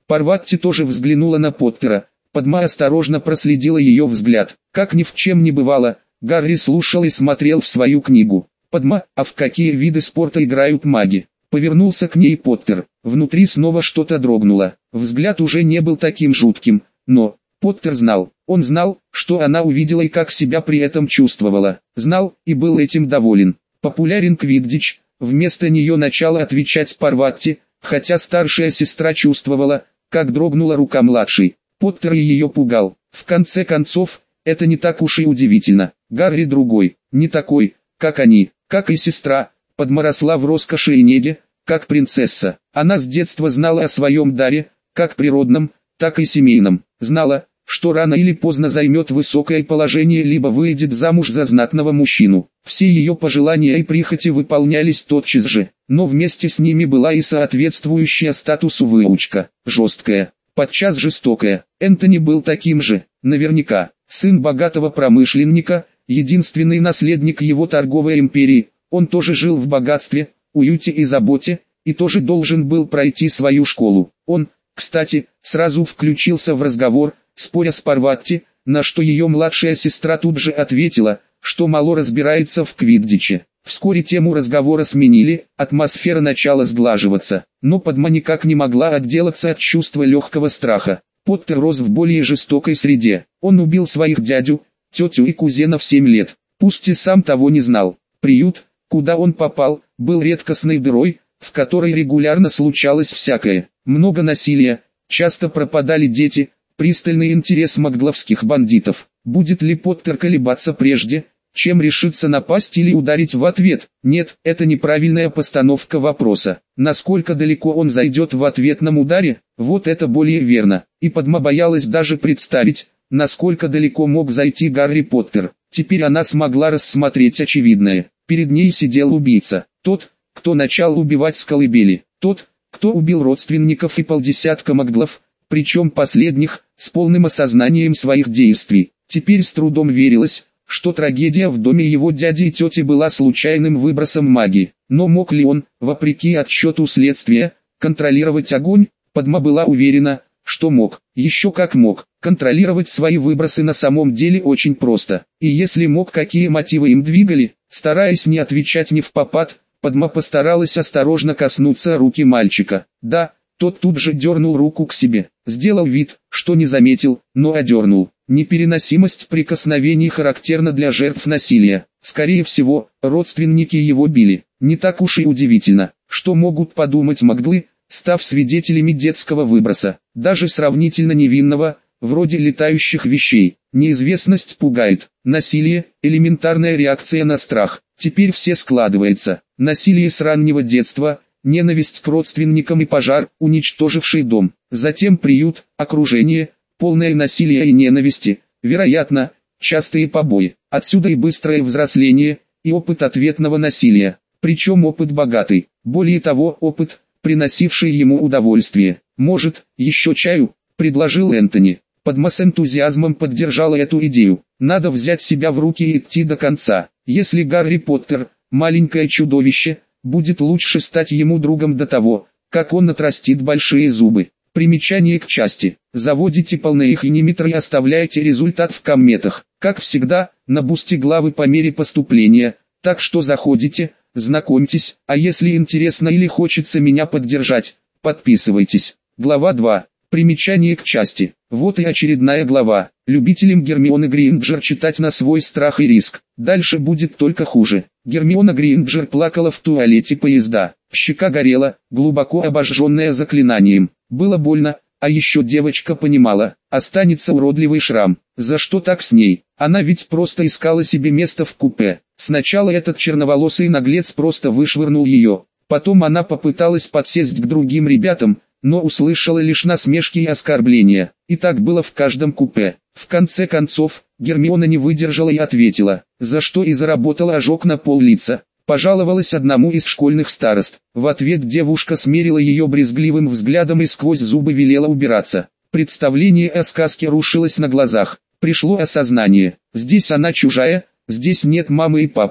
Парватти тоже взглянула на Поттера. Падма осторожно проследила ее взгляд. Как ни в чем не бывало, Гарри слушал и смотрел в свою книгу. «Падма, а в какие виды спорта играют маги?» Повернулся к ней Поттер. Внутри снова что-то дрогнуло. Взгляд уже не был таким жутким, но Поттер знал. Он знал, что она увидела и как себя при этом чувствовала. Знал и был этим доволен. Популярен квиддич. Вместо нее начала отвечать Парватти, хотя старшая сестра чувствовала, как дрогнула рука младшей. Поттер и ее пугал. В конце концов, это не так уж и удивительно. Гарри другой, не такой, как они, как и сестра. Падма росла в роскоши и неге, как принцесса. Она с детства знала о своем даре, как природном, так и семейном. Знала, что рано или поздно займет высокое положение либо выйдет замуж за знатного мужчину. Все ее пожелания и прихоти выполнялись тотчас же, но вместе с ними была и соответствующая статусу выучка, жесткая, подчас жестокая. Энтони был таким же, наверняка, сын богатого промышленника, единственный наследник его торговой империи. Он тоже жил в богатстве, уюте и заботе, и тоже должен был пройти свою школу. Он, кстати, сразу включился в разговор, споря с Парватти, на что ее младшая сестра тут же ответила, что мало разбирается в квиддиче. Вскоре тему разговора сменили, атмосфера начала сглаживаться, но Падма никак не могла отделаться от чувства легкого страха. Поттер рос в более жестокой среде. Он убил своих дядю, тетю и кузена в 7 лет, пусть и сам того не знал. Приют, куда он попал, был редкостной дырой, в которой регулярно случалось всякое. Много насилия, часто пропадали дети, пристальный интерес магловских бандитов. Будет ли Поттер колебаться прежде, чем решиться напасть или ударить в ответ? Нет, это неправильная постановка вопроса. Насколько далеко он зайдет в ответном ударе? Вот это более верно. И Падма боялась даже представить, насколько далеко мог зайти Гарри Поттер. Теперь она смогла рассмотреть очевидное. Перед ней сидел убийца. Тот, кто начал убивать с колыбели. Тот, кто убил родственников и полдесятка маглов, причем последних, с полным осознанием своих действий. Теперь с трудом верилось, что трагедия в доме его дяди и тети была случайным выбросом магии. Но мог ли он, вопреки отсчету следствия, контролировать огонь? Падма была уверена, что мог. Еще как мог. Контролировать свои выбросы на самом деле очень просто. И если мог, какие мотивы им двигали? Стараясь не отвечать невпопад, Падма постаралась осторожно коснуться руки мальчика. Да, тот тут же дернул руку к себе. Сделал вид, что не заметил, но одернул. Непереносимость прикосновений характерна для жертв насилия. Скорее всего, родственники его били. Не так уж и удивительно, что могут подумать маглы, став свидетелями детского выброса, даже сравнительно невинного, вроде летающих вещей. Неизвестность пугает. Насилие – элементарная реакция на страх. Теперь все складывается. Насилие с раннего детства, ненависть к родственникам и пожар, уничтоживший дом. Затем приют, окружение, полное насилия и ненависти, вероятно, частые побои. Отсюда и быстрое взросление, и опыт ответного насилия. Причем опыт богатый. Более того, опыт, приносивший ему удовольствие. «Может, еще чаю?» – предложил Энтони. Падма с энтузиазмом поддержала эту идею. Надо взять себя в руки и идти до конца. Если Гарри Поттер, маленькое чудовище, будет лучше стать ему другом до того, как он отрастит большие зубы. Примечание к части. Заводите полноэхиниметр и оставляйте результат в комметах. Как всегда, на бусте главы по мере поступления. Так что заходите, знакомьтесь, а если интересно или хочется меня поддержать, подписывайтесь. Глава 2. Примечание к части. Вот и очередная глава. Любителям Гермионы Грейнджер читать на свой страх и риск. Дальше будет только хуже. Гермиона Грейнджер плакала в туалете поезда. Щека горела, глубоко обожженная заклинанием. Было больно, а еще девочка понимала, останется уродливый шрам. За что так с ней? Она ведь просто искала себе место в купе. Сначала этот черноволосый наглец просто вышвырнул ее. Потом она попыталась подсесть к другим ребятам, но услышала лишь насмешки и оскорбления. И так было в каждом купе. В конце концов, Гермиона не выдержала и ответила, за что и заработала ожог на пол-лица. Пожаловалась одному из школьных старост. В ответ девушка смерила ее брезгливым взглядом и сквозь зубы велела убираться. Представление о сказке рушилось на глазах. Пришло осознание. Здесь она чужая, здесь нет мамы и папы,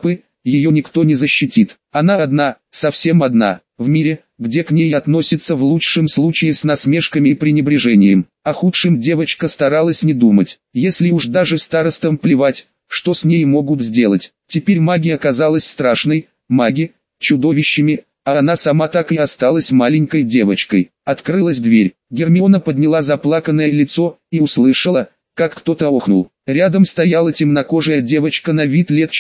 ее никто не защитит. Она одна, совсем одна, в мире, где к ней относятся в лучшем случае с насмешками и пренебрежением. О худшем девочка старалась не думать. Если уж даже старостам плевать, что с ней могут сделать. Теперь магия оказалась страшной, маги – чудовищами, а она сама так и осталась маленькой девочкой. Открылась дверь. Гермиона подняла заплаканное лицо и услышала, как кто-то охнул. Рядом стояла темнокожая девочка на вид лет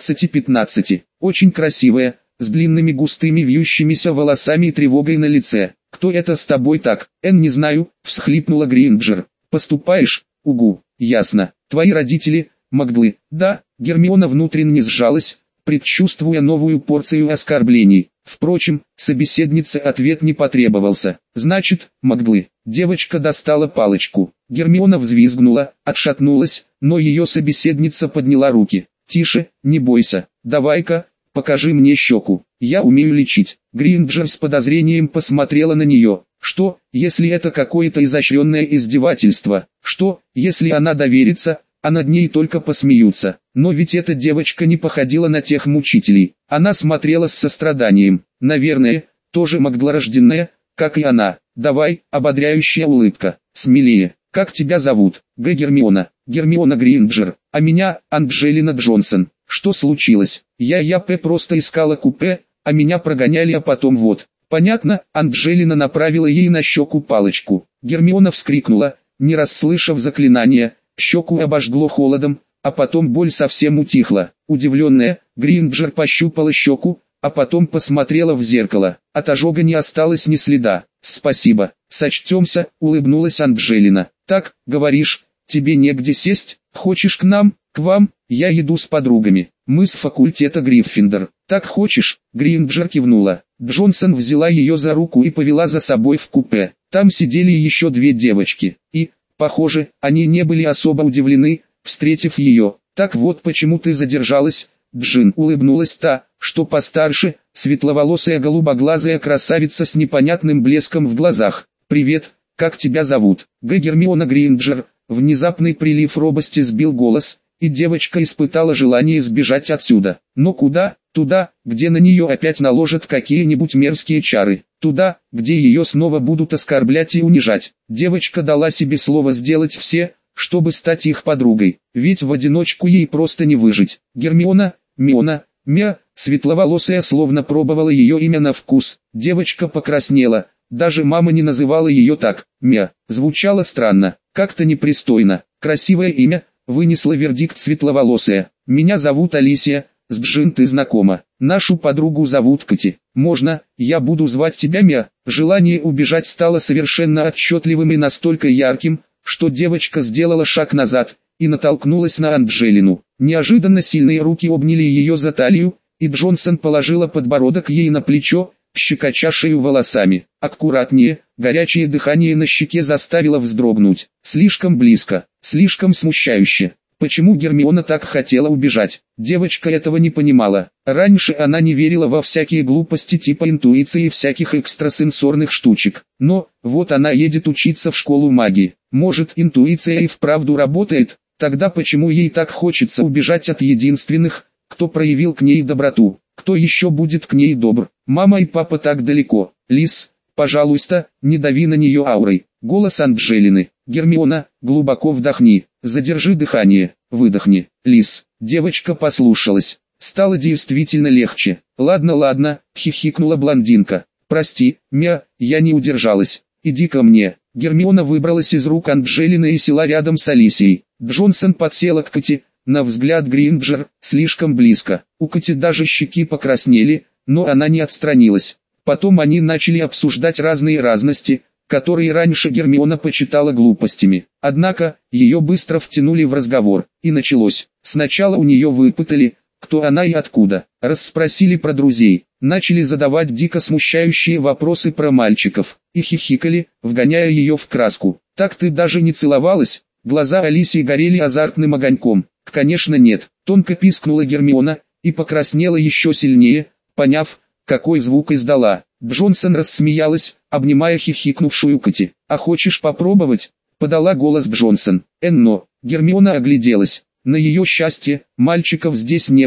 14-15, очень красивая, с длинными густыми вьющимися волосами и тревогой на лице. «Кто это с тобой так?» «Не знаю», — всхлипнула Гринджер. «Поступаешь? Угу, ясно. Твои родители, маглы?» «Да». Гермиона внутренне сжалась, предчувствуя новую порцию оскорблений. Впрочем, собеседнице ответ не потребовался. «Значит, маглы». Девочка достала палочку. Гермиона взвизгнула, отшатнулась, но ее собеседница подняла руки. «Тише, не бойся. Давай-ка, покажи мне щеку. Я умею лечить». Гринджер с подозрением посмотрела на нее. Что, если это какое-то изощренное издевательство? Что, если она доверится, а над ней только посмеются? Но ведь эта девочка не походила на тех мучителей. Она смотрела с состраданием. Наверное, тоже маглорожденная, как и она. «Давай», ободряющая улыбка. «Смелее. Как тебя зовут?» Гермиона. Гермиона Гринджер. А меня, Анджелина Джонсон. Что случилось? Я просто искала купе, а меня прогоняли, а потом вот. Понятно, Анджелина направила ей на щеку палочку. Гермиона вскрикнула, не расслышав заклинания, щеку обожгло холодом, а потом боль совсем утихла. Удивленная, Гринджер пощупала щеку, а потом посмотрела в зеркало. От ожога не осталось ни следа. «Спасибо, сочтемся», — улыбнулась Анджелина. «Так, говоришь, тебе негде сесть? Хочешь к нам?» «К вам, я иду с подругами. Мы с факультета Гриффиндор». «Так хочешь?» — Гринджер кивнула. Джонсон взяла ее за руку и повела за собой в купе. Там сидели еще две девочки. И, похоже, они не были особо удивлены, встретив ее. «Так вот почему ты задержалась?» Джин, улыбнулась та, что постарше, светловолосая голубоглазая красавица с непонятным блеском в глазах. «Привет, как тебя зовут?» Гермиона Гринджер. Внезапный прилив робости сбил голос, и девочка испытала желание сбежать отсюда. Но куда? Туда, где на нее опять наложат какие-нибудь мерзкие чары. Туда, где ее снова будут оскорблять и унижать. Девочка дала себе слово сделать все, чтобы стать их подругой, ведь в одиночку ей просто не выжить. Гермиона, Миона, светловолосая словно пробовала ее имя на вкус. Девочка покраснела, даже мама не называла ее так. Звучало странно, как-то непристойно. «Красивое имя», вынесла вердикт светловолосая. «Меня зовут Алисия, с Джин ты знакома. Нашу подругу зовут Кати. Можно, я буду звать тебя Желание убежать стало совершенно отчетливым и настолько ярким, что девочка сделала шаг назад и натолкнулась на Анджелину. Неожиданно сильные руки обняли ее за талию, и Джонсон положила подбородок ей на плечо, щекоча шею волосами. «Аккуратнее», горячее дыхание на щеке заставило вздрогнуть. Слишком близко, слишком смущающе. Почему Гермиона так хотела убежать? Девочка этого не понимала. Раньше она не верила во всякие глупости типа интуиции и всяких экстрасенсорных штучек. Но, вот она едет учиться в школу магии. Может, интуиция и вправду работает? Тогда почему ей так хочется убежать от единственных, кто проявил к ней доброту? Кто еще будет к ней добр? Мама и папа так далеко. «Лис, пожалуйста, не дави на нее аурой». Голос Анджелины. «Гермиона, глубоко вдохни, задержи дыхание, выдохни». «Лис». Девочка послушалась. Стало действительно легче. «Ладно», хихикнула блондинка. «Прости, я не удержалась. Иди ко мне». Гермиона выбралась из рук Анджелины и села рядом с Алисией. Джонсон подсела к Кати, на взгляд Гринджер, слишком близко. У Кати даже щеки покраснели, но она не отстранилась. Потом они начали обсуждать разные разности, которые раньше Гермиона почитала глупостями. Однако, ее быстро втянули в разговор, и началось. Сначала у нее выпытали, кто она и откуда. Расспросили про друзей, начали задавать дико смущающие вопросы про мальчиков, и хихикали, вгоняя ее в краску. «Так ты даже не целовалась?» Глаза Алисии горели азартным огоньком. «Конечно нет», тонко пискнула Гермиона, и покраснела еще сильнее, поняв, какой звук издала. Джонсон рассмеялась, обнимая хихикнувшую Кати. «А хочешь попробовать?» — подала голос Джонсон. «Но». Гермиона огляделась. На ее счастье, мальчиков здесь не было.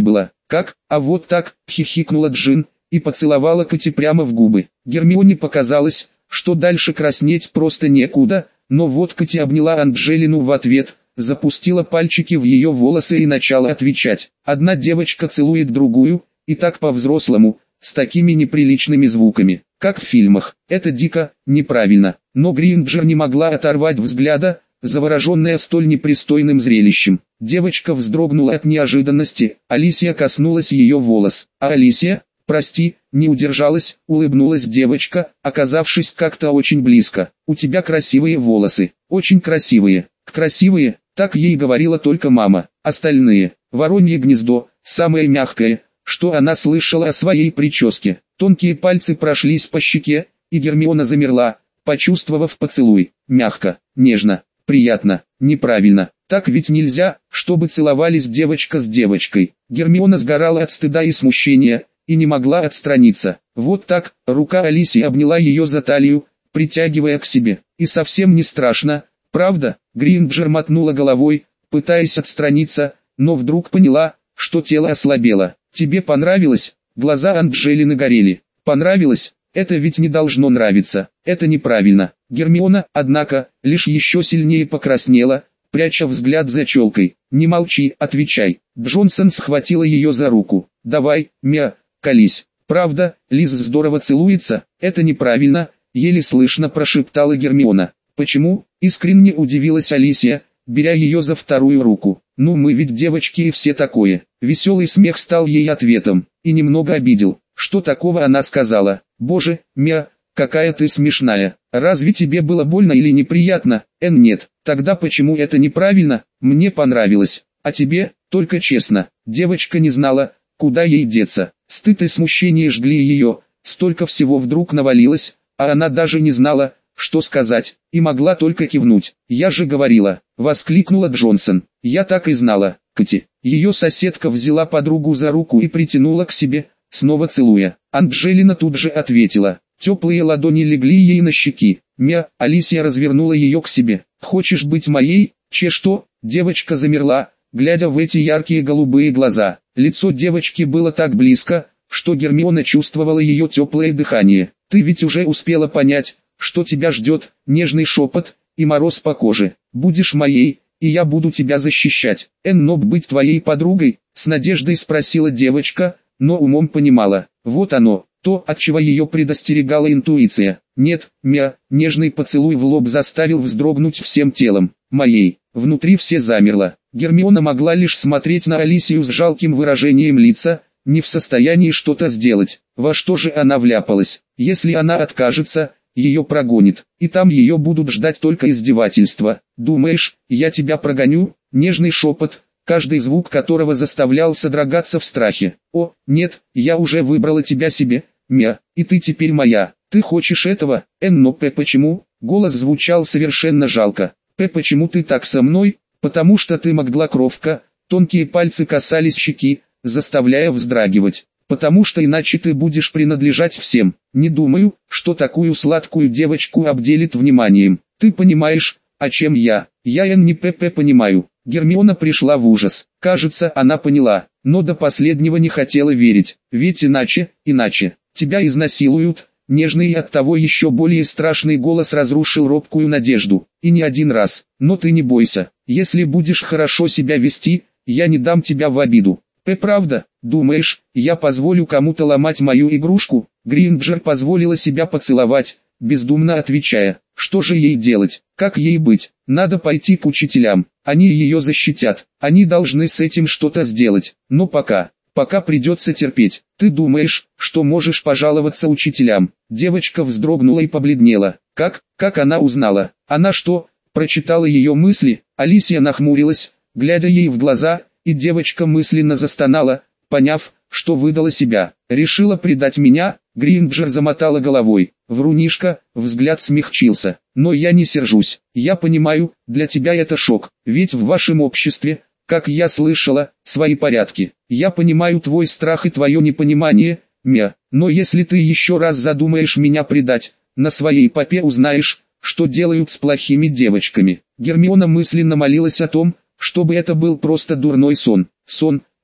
Как? А вот так, хихикнула Джин, и поцеловала Кэти прямо в губы. Гермионе показалось, что дальше краснеть просто некуда, но вот Кэти обняла Анджелину в ответ, запустила пальчики в ее волосы и начала отвечать. Одна девочка целует другую, и так по-взрослому, с такими неприличными звуками, как в фильмах. Это дико, неправильно. Но Гринджер не могла оторвать взгляда, завороженная столь непристойным зрелищем. Девочка вздрогнула от неожиданности, Алисия коснулась ее волос. А Алисия, прости, не удержалась, улыбнулась девочка, оказавшись как-то очень близко. У тебя красивые волосы, очень красивые. Красивые, так ей говорила только мама. Остальные, воронье гнездо, самое мягкое, что она слышала о своей прическе. Тонкие пальцы прошлись по щеке, и Гермиона замерла, почувствовав поцелуй. Мягко, нежно, приятно, неправильно. Так ведь нельзя, чтобы целовались девочка с девочкой. Гермиона сгорала от стыда и смущения, и не могла отстраниться. Вот так, рука Алисии обняла ее за талию, притягивая к себе. И совсем не страшно, правда? Гринджер мотнула головой, пытаясь отстраниться, но вдруг поняла, что тело ослабело. Тебе понравилось? Глаза Анджелины горели. Понравилось? Это ведь не должно нравиться. Это неправильно. Гермиона, однако, лишь еще сильнее покраснела, пряча взгляд за челкой. Не молчи, отвечай. Джонсон схватила ее за руку. Давай, Мия, колись. Правда, Лиз здорово целуется. Это неправильно, еле слышно прошептала Гермиона. Почему? Искренне удивилась Алисия, беря ее за вторую руку. Ну мы ведь девочки и все такое. Веселый смех стал ей ответом, и немного обидел. Что такого она сказала? Боже, Мия, какая ты смешная. Разве тебе было больно или неприятно? Нет. Тогда почему это неправильно? Мне понравилось. А тебе? Только честно. Девочка не знала, куда ей деться. Стыд и смущение жгли ее. Столько всего вдруг навалилось, а она даже не знала, что сказать, и могла только кивнуть. «Я же говорила», — воскликнула Джонсон. «Я так и знала, Кэти». Ее соседка взяла подругу за руку и притянула к себе, снова целуя. Анджелина тут же ответила. Теплые ладони легли ей на щеки. Мия, Алисия развернула ее к себе. «Хочешь быть моей?» Что?» Девочка замерла, глядя в эти яркие голубые глаза. Лицо девочки было так близко, что Гермиона чувствовала ее теплое дыхание. «Ты ведь уже успела понять, что тебя ждет, нежный шепот и мороз по коже. Будешь моей, и я буду тебя защищать. Но быть твоей подругой?» С надеждой спросила девочка, но умом понимала. Вот оно, то, от чего ее предостерегала интуиция. «Нет, Мия», нежный поцелуй в лоб заставил вздрогнуть всем телом. «Моей». Внутри все замерло. Гермиона могла лишь смотреть на Алисию с жалким выражением лица, не в состоянии что-то сделать. Во что же она вляпалась? Если она откажется, ее прогонит, и там ее будут ждать только издевательства. «Думаешь, я тебя прогоню?» Нежный шепот, каждый звук которого заставлял содрогаться в страхе. «О, нет, я уже выбрала тебя себе, Мия, и ты теперь моя. Ты хочешь этого?» Но почему?» Голос звучал совершенно жалко. Почему ты так со мной?» «Потому что ты Магдлакровка». Тонкие пальцы касались щеки, заставляя вздрагивать. «Потому что иначе ты будешь принадлежать всем. Не думаю, что такую сладкую девочку обделит вниманием. Ты понимаешь, о чем я?» «Я не понимаю». Гермиона пришла в ужас. Кажется, она поняла, но до последнего не хотела верить. Ведь иначе, тебя изнасилуют. Нежный и оттого еще более страшный голос разрушил робкую надежду. И не один раз. Но ты не бойся. Если будешь хорошо себя вести, я не дам тебя в обиду. Правда, думаешь, я позволю кому-то ломать мою игрушку?» Гринджер позволила себя поцеловать, бездумно отвечая. Что же ей делать? Как ей быть? Надо пойти к учителям. Они ее защитят. Они должны с этим что-то сделать. Но пока придется терпеть. Ты думаешь, что можешь пожаловаться учителям?» Девочка вздрогнула и побледнела. Как она узнала? Она что, прочитала ее мысли? Алисия нахмурилась, глядя ей в глаза, и девочка мысленно застонала, поняв, что выдала себя. «Решила предать меня?» Гринджер замотала головой. «Врунишка», взгляд смягчился. «Но я не сержусь. Я понимаю, для тебя это шок, ведь в вашем обществе, как я слышала, свои порядки. Я понимаю твой страх и твое непонимание, Мия, но если ты еще раз задумаешь меня предать, на своей попе узнаешь, что делают с плохими девочками». Гермиона мысленно молилась о том, чтобы это был просто дурной сон. Сон,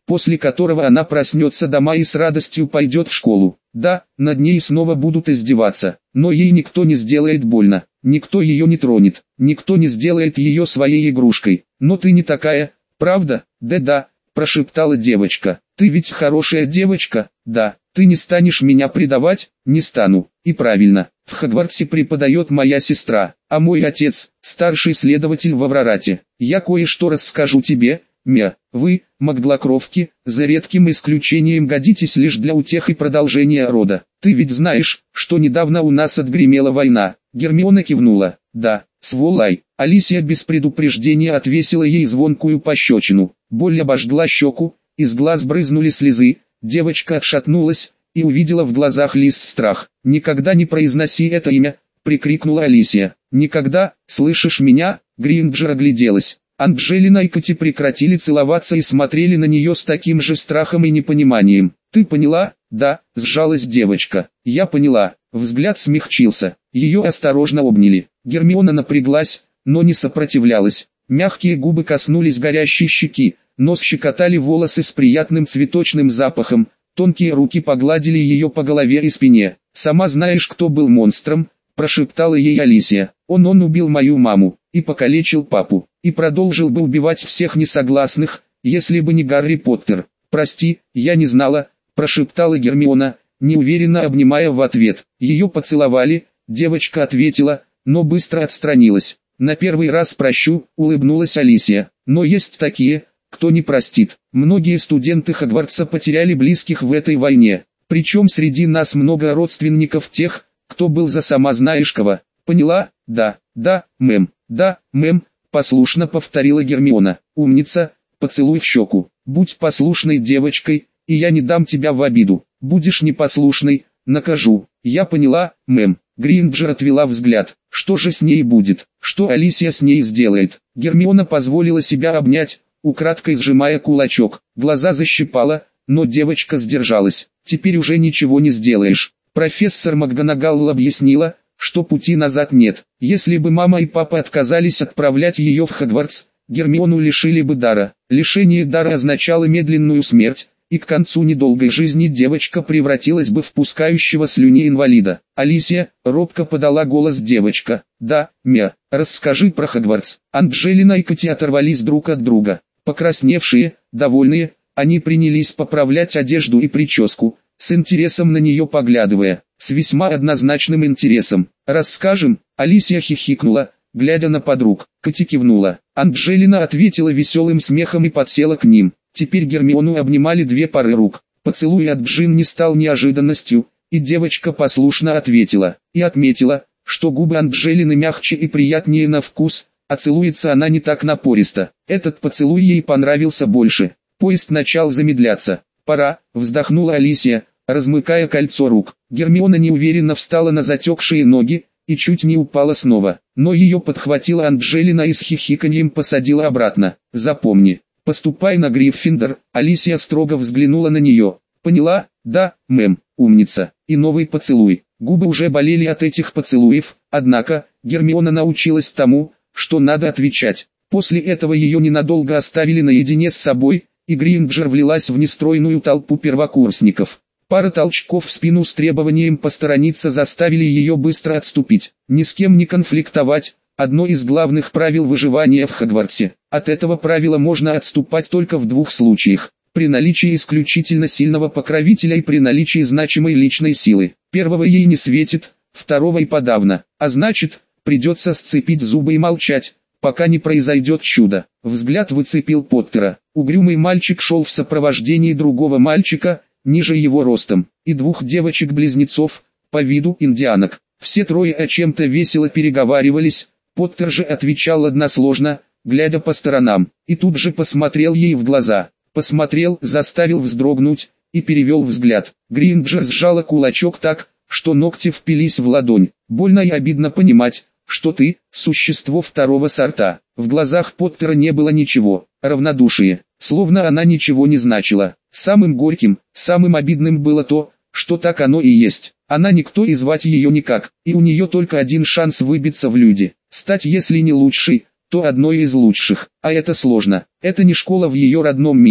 после которого она проснется дома и с радостью пойдет в школу. Да, над ней снова будут издеваться, но ей никто не сделает больно, никто ее не тронет, никто не сделает ее своей игрушкой. Но ты не такая, правда? Да-да, прошептала девочка. Ты ведь хорошая девочка, да, ты не станешь меня предавать? Не стану. И правильно, в Хогвартсе преподает моя сестра, а мой отец, старший следователь в Аврорате. Я кое-что расскажу тебе. Вы, маглокровки, за редким исключением годитесь лишь для утех и продолжения рода. Ты ведь знаешь, что недавно у нас отгремела война. Гермиона кивнула. Да, сволай. Алисия без предупреждения отвесила ей звонкую пощечину. Боль обожгла щеку, из глаз брызнули слезы, девочка отшатнулась и увидела в глазах лист страх. «Никогда не произноси это имя!» — прикрикнула Алисия. «Никогда, слышишь меня?» Гринджер огляделась. Анджелина и Кати прекратили целоваться и смотрели на нее с таким же страхом и непониманием. «Ты поняла?» «Да», — сжалась девочка. «Я поняла». Взгляд смягчился. Ее осторожно обняли. Гермиона напряглась, но не сопротивлялась. Мягкие губы коснулись горящей щеки, нос щекотали волосы с приятным цветочным запахом, тонкие руки погладили ее по голове и спине. «Сама знаешь, кто был монстром?» — прошептала ей Алисия. Он убил мою маму, и покалечил папу, и продолжил бы убивать всех несогласных, если бы не Гарри Поттер. «Прости, я не знала», — прошептала Гермиона, неуверенно обнимая в ответ. Ее поцеловали, девочка ответила, но быстро отстранилась. «На первый раз прощу», — улыбнулась Алисия. «Но есть такие, кто не простит. Многие студенты Хогвартса потеряли близких в этой войне. Причем среди нас много родственников тех, кто был за сама знаешь кого. Поняла?» «Да, мэм, да, мэм», — послушно повторила Гермиона. «Умница, поцелуй в щеку. Будь послушной девочкой, и я не дам тебя в обиду. Будешь непослушной, накажу». «Я поняла, мэм». Гринджер отвела взгляд. Что же с ней будет? Что Алисия с ней сделает? Гермиона позволила себя обнять, украдкой сжимая кулачок. Глаза защипала, но девочка сдержалась. «Теперь уже ничего не сделаешь». Профессор МакГонагал объяснила, что пути назад нет. Если бы мама и папа отказались отправлять ее в Хогвартс, Гермиону лишили бы дара. Лишение дара означало медленную смерть, и к концу недолгой жизни девочка превратилась бы в пускающего слюни инвалида. «Алисия», — робко подала голос девочка. «Да, расскажи про Хогвартс». Анджелина и Кати оторвались друг от друга. Покрасневшие, довольные, они принялись поправлять одежду и прическу, с интересом на нее поглядывая, с весьма однозначным интересом. «Расскажем?» — Алисия хихикнула, глядя на подруг. Кати кивнула. Анджелина ответила веселым смехом и подсела к ним. Теперь Гермиону обнимали две пары рук. Поцелуй от Джин не стал неожиданностью, и девочка послушно ответила. И отметила, что губы Анджелины мягче и приятнее на вкус, а целуется она не так напористо. Этот поцелуй ей понравился больше. Поезд начал замедляться. «Пора», — вздохнула Алисия, размыкая кольцо рук. Гермиона неуверенно встала на затекшие ноги и чуть не упала снова. Но ее подхватила Анджелина и с хихиканьем посадила обратно. «Запомни, поступай на Гриффиндор». Алисия строго взглянула на нее. «Поняла?» «Да, мэм, умница». И новый поцелуй. Губы уже болели от этих поцелуев, однако, Гермиона научилась тому, что надо отвечать. После этого ее ненадолго оставили наедине с собой, и Гринджер влилась в нестройную толпу первокурсников. Пара толчков в спину с требованием посторониться заставили ее быстро отступить. Ни с кем не конфликтовать – одно из главных правил выживания в Хогвартсе. От этого правила можно отступать только в двух случаях. При наличии исключительно сильного покровителя и при наличии значимой личной силы. Первого ей не светит, второго и подавно. А значит, придется сцепить зубы и молчать, пока не произойдет чудо. Взгляд выцепил Поттера. Угрюмый мальчик шел в сопровождении другого мальчика, ниже его ростом, и двух девочек-близнецов, по виду индианок. Все трое о чем-то весело переговаривались, Поттер же отвечал односложно, глядя по сторонам, и тут же посмотрел ей в глаза. Посмотрел, заставил вздрогнуть, и перевел взгляд. Гринджер сжала кулачок так, что ногти впились в ладонь. Больно и обидно понимать, что ты – существо второго сорта. В глазах Поттера не было ничего, равнодушие, словно она ничего не значила. Самым горьким, самым обидным было то, что так оно и есть. Она никто и звать ее никак, и у нее только один шанс выбиться в люди. Стать если не лучшей, то одной из лучших. А это сложно. Это не школа в ее родном мире,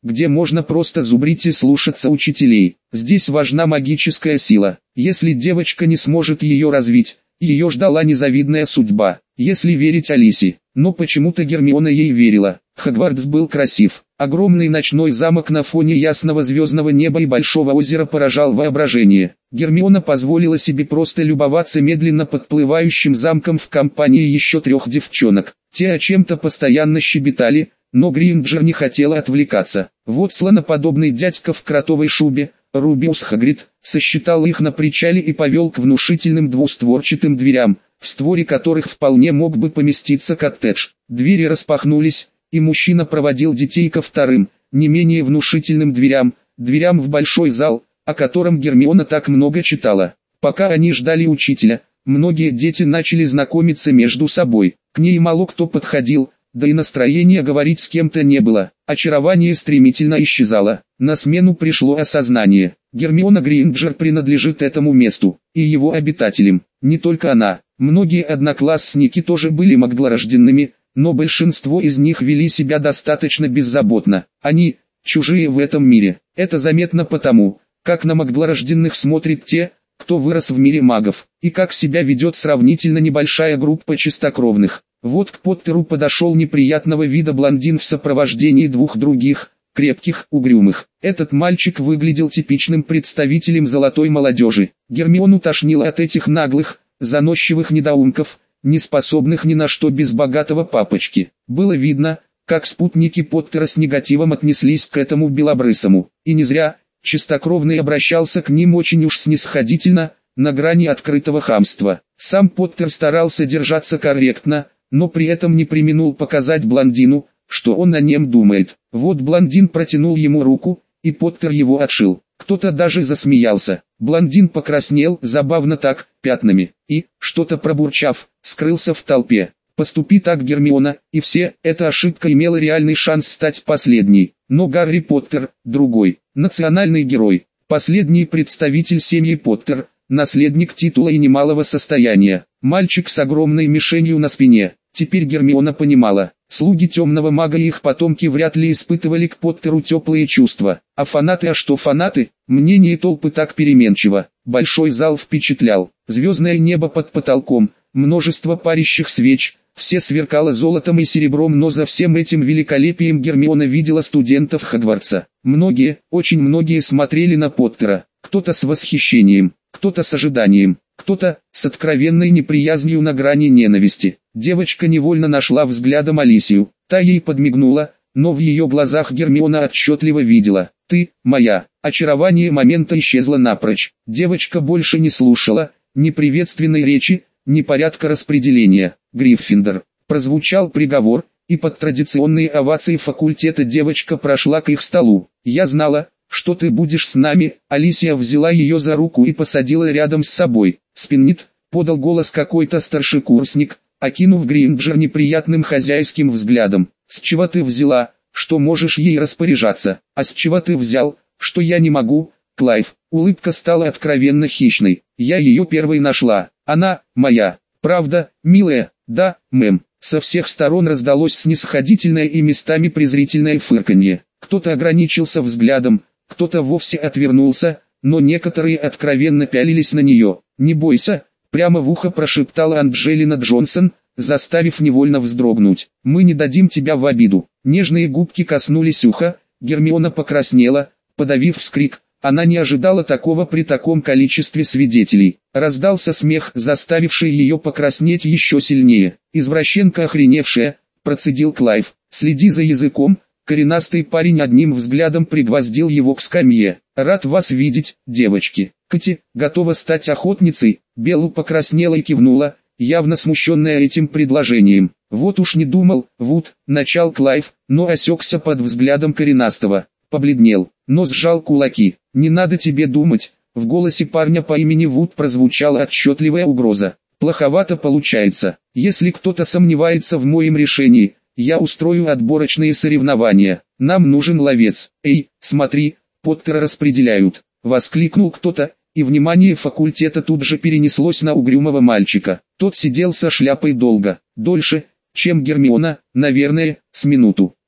где можно просто зубрить и слушаться учителей. Здесь важна магическая сила. Если девочка не сможет ее развить, ее ждала незавидная судьба, если верить Алисе. Но почему-то Гермиона ей верила. Хогвартс был красив. Огромный ночной замок на фоне ясного звездного неба и большого озера поражал воображение. Гермиона позволила себе просто любоваться медленно подплывающим замком в компании еще 3 девчонок. Те о чем-то постоянно щебетали, но Гринджер не хотела отвлекаться. Вот слоноподобный дядька в кротовой шубе, Рубиус Хагрид, сосчитал их на причале и повел к внушительным двустворчатым дверям, в створе которых вполне мог бы поместиться коттедж. Двери распахнулись, и мужчина проводил детей ко вторым, не менее внушительным дверям в большой зал, о котором Гермиона так много читала. Пока они ждали учителя, многие дети начали знакомиться между собой. К ней мало кто подходил, да и настроения говорить с кем-то не было. Очарование стремительно исчезало. На смену пришло осознание. Гермиона Грейнджер принадлежит этому месту, и его обитателям. Не только она. Многие одноклассники тоже были магдлорожденными, но большинство из них вели себя достаточно беззаботно. Они – чужие в этом мире. Это заметно потому, как на магдлорожденных смотрят те, кто вырос в мире магов, и как себя ведет сравнительно небольшая группа чистокровных. Вот к Поттеру подошел неприятного вида блондин в сопровождении 2 других, крепких, угрюмых. Этот мальчик выглядел типичным представителем золотой молодежи. Гермиону тошнило от этих наглых, заносчивых недоумков, не способных ни на что без богатого папочки. Было видно, как спутники Поттера с негативом отнеслись к этому белобрысому. И не зря, чистокровный обращался к ним очень уж снисходительно, на грани открытого хамства. Сам Поттер старался держаться корректно, но при этом не преминул показать блондину, что он о нем думает. Вот блондин протянул ему руку, и Поттер его отшил. Кто-то даже засмеялся. Блондин покраснел, забавно так, пятнами, и, что-то пробурчав, скрылся в толпе. Поступи так, Гермиона, и все, эта ошибка имела реальный шанс стать последней. Но Гарри Поттер, другой, национальный герой, последний представитель семьи Поттер, наследник титула и немалого состояния, мальчик с огромной мишенью на спине. Теперь Гермиона понимала, слуги темного мага и их потомки вряд ли испытывали к Поттеру теплые чувства. А что фанаты? Мнение толпы так переменчиво. Большой зал впечатлял. Звездное небо под потолком, множество парящих свеч, все сверкало золотом и серебром, но за всем этим великолепием Гермиона видела студентов Хогвартса. Многие, очень многие смотрели на Поттера, кто-то с восхищением, кто-то с ожиданием, кто-то с откровенной неприязнью на грани ненависти. Девочка невольно нашла взглядом Алисию, та ей подмигнула, но в ее глазах Гермиона отчетливо видела: «Ты, моя». Очарование момента исчезло напрочь. Девочка больше не слушала ни приветственной речи, ни порядка распределения. Гриффиндор. Прозвучал приговор, и под традиционные овации факультета девочка прошла к их столу. «Я знала, что ты будешь с нами». Алисия взяла ее за руку и посадила рядом с собой. «Спиннит», — подал голос какой-то старшекурсник, окинув Гринджер неприятным хозяйским взглядом. «С чего ты взяла, что можешь ей распоряжаться? А с чего ты взял, что я не могу, Клайв?» Улыбка стала откровенно хищной. «Я ее первой нашла. Она моя. Правда, милая?» «Да, мэм». Со всех сторон раздалось снисходительное и местами презрительное фырканье. Кто-то ограничился взглядом, кто-то вовсе отвернулся, но некоторые откровенно пялились на нее. «Не бойся», — прямо в ухо прошептала Анджелина Джонсон, заставив невольно вздрогнуть. «Мы не дадим тебя в обиду». Нежные губки коснулись уха, Гермиона покраснела, подавив вскрик. Она не ожидала такого при таком количестве свидетелей. Раздался смех, заставивший ее покраснеть еще сильнее. «Извращенка охреневшая», — процедил Клайв. «Следи за языком». Коренастый парень одним взглядом пригвоздил его к скамье. «Рад вас видеть, девочки. Кэти, готова стать охотницей?» Беллу покраснела и кивнула, явно смущенная этим предложением. «Вот уж не думал, Вуд», — начал Клайв, но осекся под взглядом коренастого. Побледнел, но сжал кулаки. «Не надо тебе думать», — в голосе парня по имени Вуд прозвучала отчетливая угроза. «Плоховато получается. Если кто-то сомневается в моем решении, я устрою отборочные соревнования. Нам нужен ловец». «Эй, смотри, Поттера распределяют», — воскликнул кто-то, и внимание факультета тут же перенеслось на угрюмого мальчика. Тот сидел со шляпой долго, дольше, чем Гермиона, наверное, с минуту.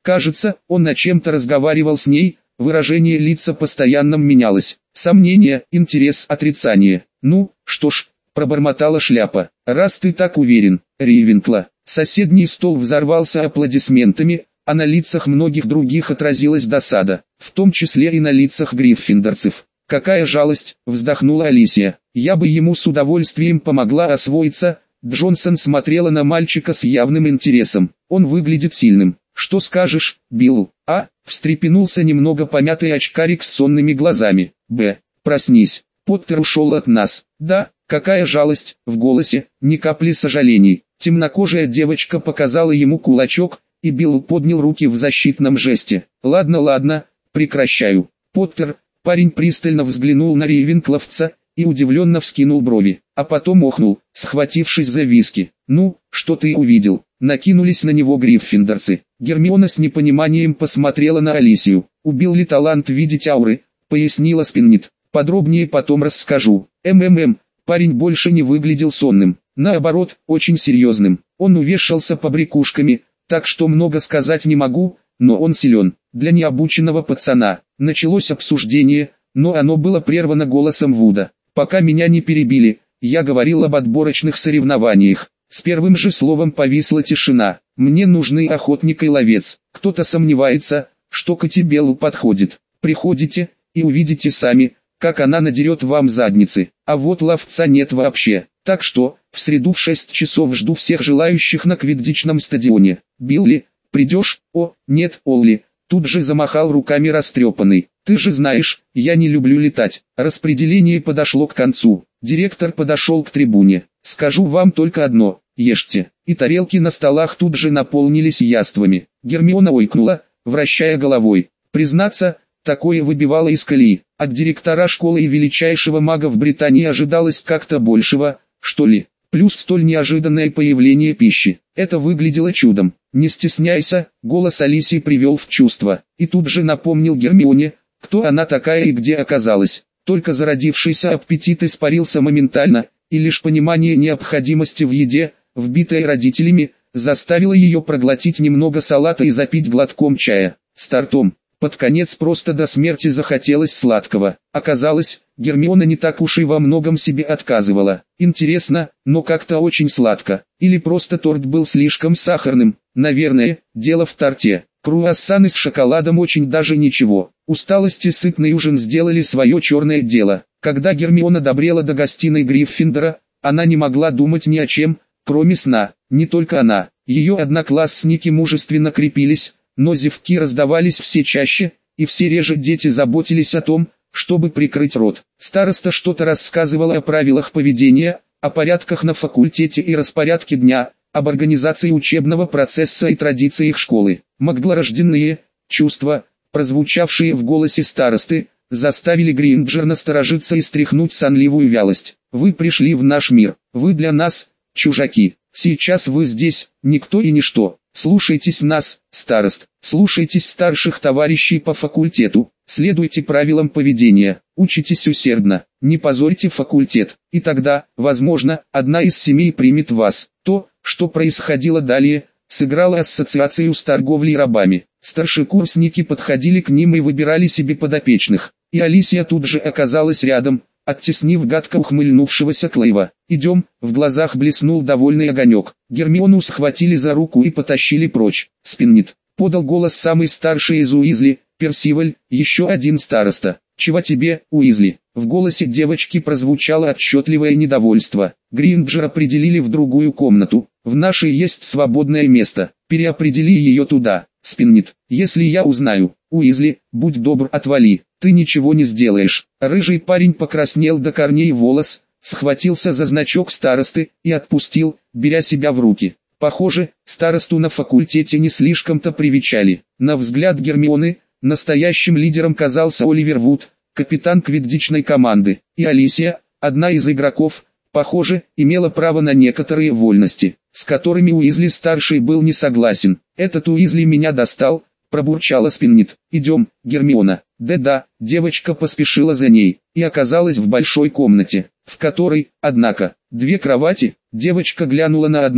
Кажется, он о чем-то разговаривал с ней, выражение лица постоянно менялось. Сомнение, интерес, отрицание. «Ну, что ж», пробормотала Шляпа. «Раз ты так уверен, Рейвенкла». Соседний стол взорвался аплодисментами, а на лицах многих других отразилась досада, в том числе и на лицах гриффиндорцев. «Какая жалость», вздохнула Алисия. «Я бы ему с удовольствием помогла освоиться». Джонсон смотрела на мальчика с явным интересом. «Он выглядит сильным. Что скажешь, Билл?» «А?» — встрепенулся немного помятый очкарик с сонными глазами. «Б. Проснись. Поттер ушел от нас». «Да, какая жалость», в голосе, ни капли сожалений. Темнокожая девочка показала ему кулачок, и Билл поднял руки в защитном жесте. «Ладно, ладно, прекращаю. Поттер». Парень пристально взглянул на рейвенкловца и удивленно вскинул брови, а потом охнул, схватившись за виски. «Ну, что ты увидел?» Накинулись на него гриффиндорцы. Гермиона с непониманием посмотрела на Алисию. «Убил ли талант видеть ауры?» — пояснила Спиннит. «Подробнее потом расскажу». Парень больше не выглядел сонным. Наоборот, очень серьезным. Он увешался побрякушками, так что много сказать не могу, но он силен. Для необученного пацана. Началось обсуждение, но оно было прервано голосом Вуда. «Пока меня не перебили, я говорил об отборочных соревнованиях». С первым же словом повисла тишина. «Мне нужны охотник и ловец. Кто-то сомневается, что Кати Белл подходит. Приходите, и увидите сами, как она надерет вам задницы. А вот ловца нет вообще. Так что, в среду в 6 часов жду всех желающих на квиддичном стадионе. Билли, придешь?» «О, нет, Олли». Тут же замахал руками растрепанный. «Ты же знаешь, я не люблю летать». Распределение подошло к концу. Директор подошел к трибуне. «Скажу вам только одно, ешьте». И тарелки на столах тут же наполнились яствами. Гермиона ойкнула, вращая головой. Признаться, такое выбивало из колеи. От директора школы и величайшего мага в Британии ожидалось как-то большего, что ли. Плюс столь неожиданное появление пищи. Это выглядело чудом. «Не стесняйся», голос Алисии привел в чувство. И тут же напомнил Гермионе, кто она такая и где оказалась. Только зародившийся аппетит испарился моментально, и лишь понимание необходимости в еде, вбитое родителями, заставило ее проглотить немного салата и запить глотком чая. Стартом. Под конец просто до смерти захотелось сладкого. Оказалось, Гермиона не так уж и во многом себе отказывала. Интересно, но как-то очень сладко. Или просто торт был слишком сахарным. Наверное, дело в торте. Круассаны с шоколадом очень даже ничего. Усталость и сытный ужин сделали свое черное дело. Когда Гермиона добрела до гостиной Гриффиндора, она не могла думать ни о чем, кроме сна. Не только она. Ее одноклассники мужественно крепились, но зевки раздавались все чаще, и все реже дети заботились о том, чтобы прикрыть рот. Староста что-то рассказывала о правилах поведения, о порядках на факультете и распорядке дня, об организации учебного процесса и традициях школы. Мглагорожденные чувства, прозвучавшие в голосе старосты, заставили Гринджер насторожиться и стряхнуть сонливую вялость. «Вы пришли в наш мир, вы для нас, чужаки. Сейчас вы здесь, никто и ничто. Слушайтесь нас, старост, слушайтесь старших товарищей по факультету, следуйте правилам поведения, учитесь усердно, не позорьте факультет, и тогда, возможно, одна из семей примет вас». То, что происходило далее, сыграло ассоциацию с торговлей рабами. Старшекурсники подходили к ним и выбирали себе подопечных, и Алисия тут же оказалась рядом, оттеснив гадко ухмыльнувшегося Клейва. «Идем», в глазах блеснул довольный огонек. Гермиону схватили за руку и потащили прочь. «Спиннит», подал голос самый старший из Уизли, Персиваль, еще один староста. «Чего тебе, Уизли?» В голосе девочки прозвучало отчетливое недовольство. Гринджер определили в другую комнату. «В нашей есть свободное место. Переопредели ее туда». «Спиннит, если я узнаю». «Уизли, будь добр, отвали. Ты ничего не сделаешь». Рыжий парень покраснел до корней волос, схватился за значок старосты и отпустил, беря себя в руки. Похоже, старосту на факультете не слишком-то привечали. На взгляд Гермионы, настоящим лидером казался Оливер Вуд, капитан квиддичной команды, и Алисия, одна из игроков, похоже, имела право на некоторые вольности, с которыми Уизли-старший был не согласен. «Этот Уизли меня достал», пробурчала Спиннит. «Идем, Гермиона». Да-да, девочка поспешила за ней, и оказалась в большой комнате, в которой, однако, две кровати. Девочка глянула на одну,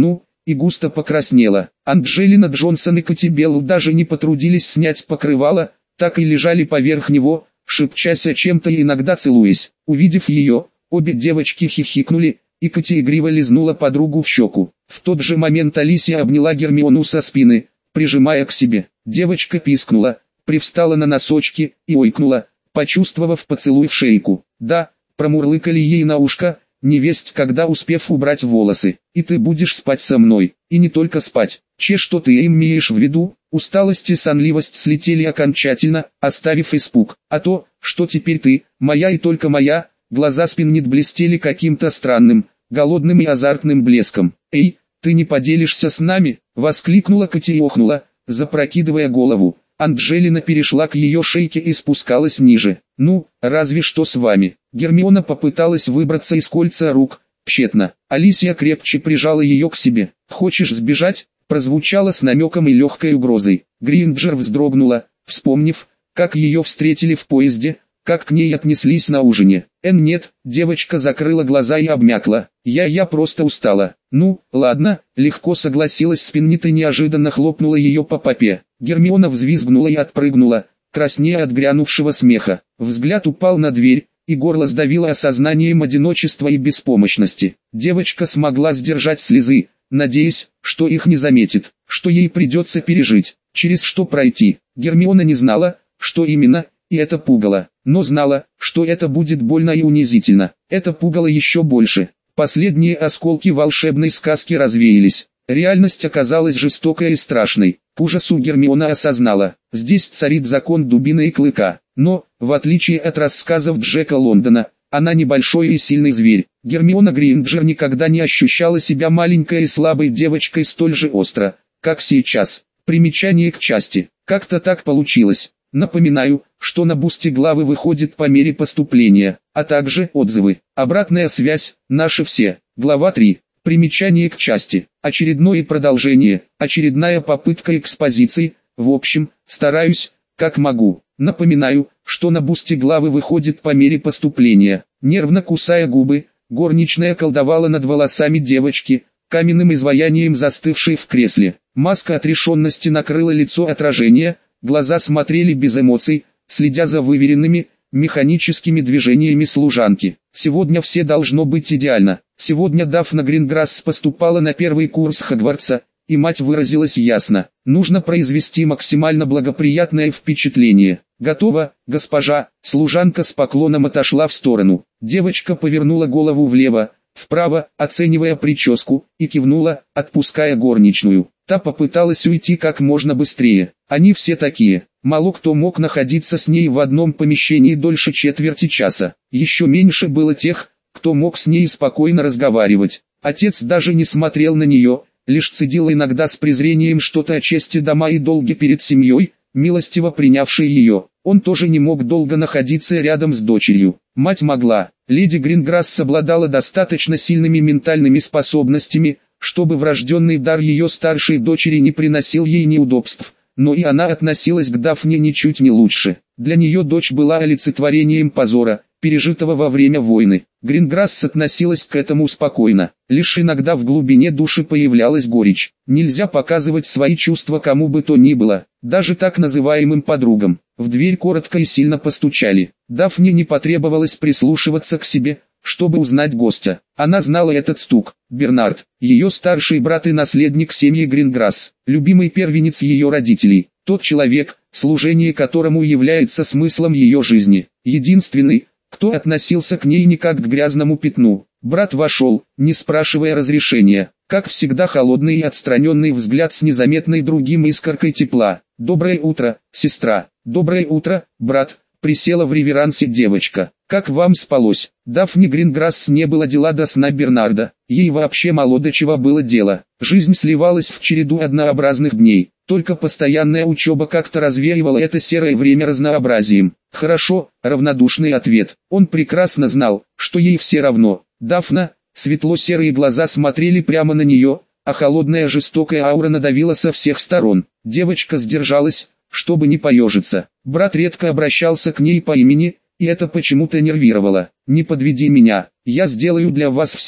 и густо покраснела. Анджелина Джонсон и Кати Белл даже не потрудились снять покрывало, так и лежали поверх него, шепчась о чем-то и иногда целуясь. Увидев ее, обе девочки хихикнули, и Кати игриво лизнула подругу в щеку. В тот же момент Алисия обняла Гермиону со спины, прижимая к себе. Девочка пискнула, привстала на носочки и ойкнула, почувствовав поцелуй в шейку. «Да», промурлыкали ей на ушко, невесть когда успев убрать волосы. «И ты будешь спать со мной, и не только спать». Что ты имеешь в виду? Усталость и сонливость слетели окончательно, оставив испуг. А то, что теперь ты, моя и только моя. Глаза Спиннит блестели каким-то странным, голодным и азартным блеском. «Эй, ты не поделишься с нами?» — воскликнула Катя и охнула, запрокидывая голову. Анджелина перешла к ее шейке и спускалась ниже. «Ну, разве что с вами». Гермиона попыталась выбраться из кольца рук, тщетно. Алисия крепче прижала ее к себе. «Хочешь сбежать?» — прозвучало с намеком и легкой угрозой. Гринджер вздрогнула, вспомнив, как ее встретили в поезде, как к ней отнеслись на ужине. Нет, девочка закрыла глаза и обмякла. Я просто устала. Ну, ладно, легко согласилась Спиннит и неожиданно хлопнула ее по попе. Гермиона взвизгнула и отпрыгнула, краснея от грянувшего смеха. Взгляд упал на дверь, и горло сдавило осознанием одиночества и беспомощности. Девочка смогла сдержать слезы, надеясь, что их не заметит, что ей придется пережить, через что пройти. Гермиона не знала, что именно, и это пугало, но знала, что это будет больно и унизительно. Это пугало еще больше. Последние осколки волшебной сказки развеялись. Реальность оказалась жестокой и страшной. К ужасу Гермиона осознала, здесь царит закон дубины и клыка. Но, в отличие от рассказов Джека Лондона, она небольшой и сильный зверь. Гермиона Грейнджер никогда не ощущала себя маленькой и слабой девочкой столь же остро, как сейчас. Примечание к части. Как-то так получилось. Напоминаю, что на бусте главы выходит по мере поступления, а также отзывы. Обратная связь, наши все. Глава 3. Примечание к части. Очередное продолжение, очередная попытка экспозиции. В общем, стараюсь, как могу. Напоминаю, что на бусте главы выходит по мере поступления. Нервно кусая губы, горничная колдовала над волосами девочки, каменным изваянием застывшей в кресле. Маска отрешенности накрыла лицо отражения, глаза смотрели без эмоций, следя за выверенными, механическими движениями служанки. Сегодня все должно быть идеально. Сегодня Дафна Гринграсс поступала на первый курс Хогвартса, и мать выразилась ясно. Нужно произвести максимально благоприятное впечатление. «Готово, госпожа». Служанка с поклоном отошла в сторону. Девочка повернула голову влево, вправо, оценивая прическу, и кивнула, отпуская горничную. Та попыталась уйти как можно быстрее. Они все такие. Мало кто мог находиться с ней в одном помещении дольше четверти часа. Еще меньше было тех, кто мог с ней спокойно разговаривать. Отец даже не смотрел на нее, лишь цедил иногда с презрением что-то о чести дома и долге перед семьей, милостиво принявшей ее. Он тоже не мог долго находиться рядом с дочерью. Мать могла. Леди Гринграсс обладала достаточно сильными ментальными способностями, чтобы врожденный дар ее старшей дочери не приносил ей неудобств, но и она относилась к Дафне ничуть не лучше. Для нее дочь была олицетворением позора, пережитого во время войны. Гринграсс относилась к этому спокойно, лишь иногда в глубине души появлялась горечь. Нельзя показывать свои чувства кому бы то ни было, даже так называемым подругам. В дверь коротко и сильно постучали. Дафне не потребовалось прислушиваться к себе, чтобы узнать гостя. Она знала этот стук. Бернард, ее старший брат и наследник семьи Гринграсс, любимый первенец ее родителей, тот человек, служение которому является смыслом ее жизни, единственный, кто относился к ней не как к грязному пятну. Брат вошел, не спрашивая разрешения, как всегда холодный и отстраненный взгляд с незаметной другим искоркой тепла. «Доброе утро, сестра». «Доброе утро, брат», присела в реверансе девочка. «Как вам спалось?» Дафне Гринграсс не было дела до сна Бернарда, ей вообще мало до чего было дело. Жизнь сливалась в череду однообразных дней, только постоянная учеба как-то развеивала это серое время разнообразием. «Хорошо», равнодушный ответ. Он прекрасно знал, что ей все равно. Дафна, светло-серые глаза смотрели прямо на нее, а холодная жестокая аура надавила со всех сторон. Девочка сдержалась, чтобы не поежиться. Брат редко обращался к ней по имени, и это почему-то нервировало. «Не подведи меня, я сделаю для вас все,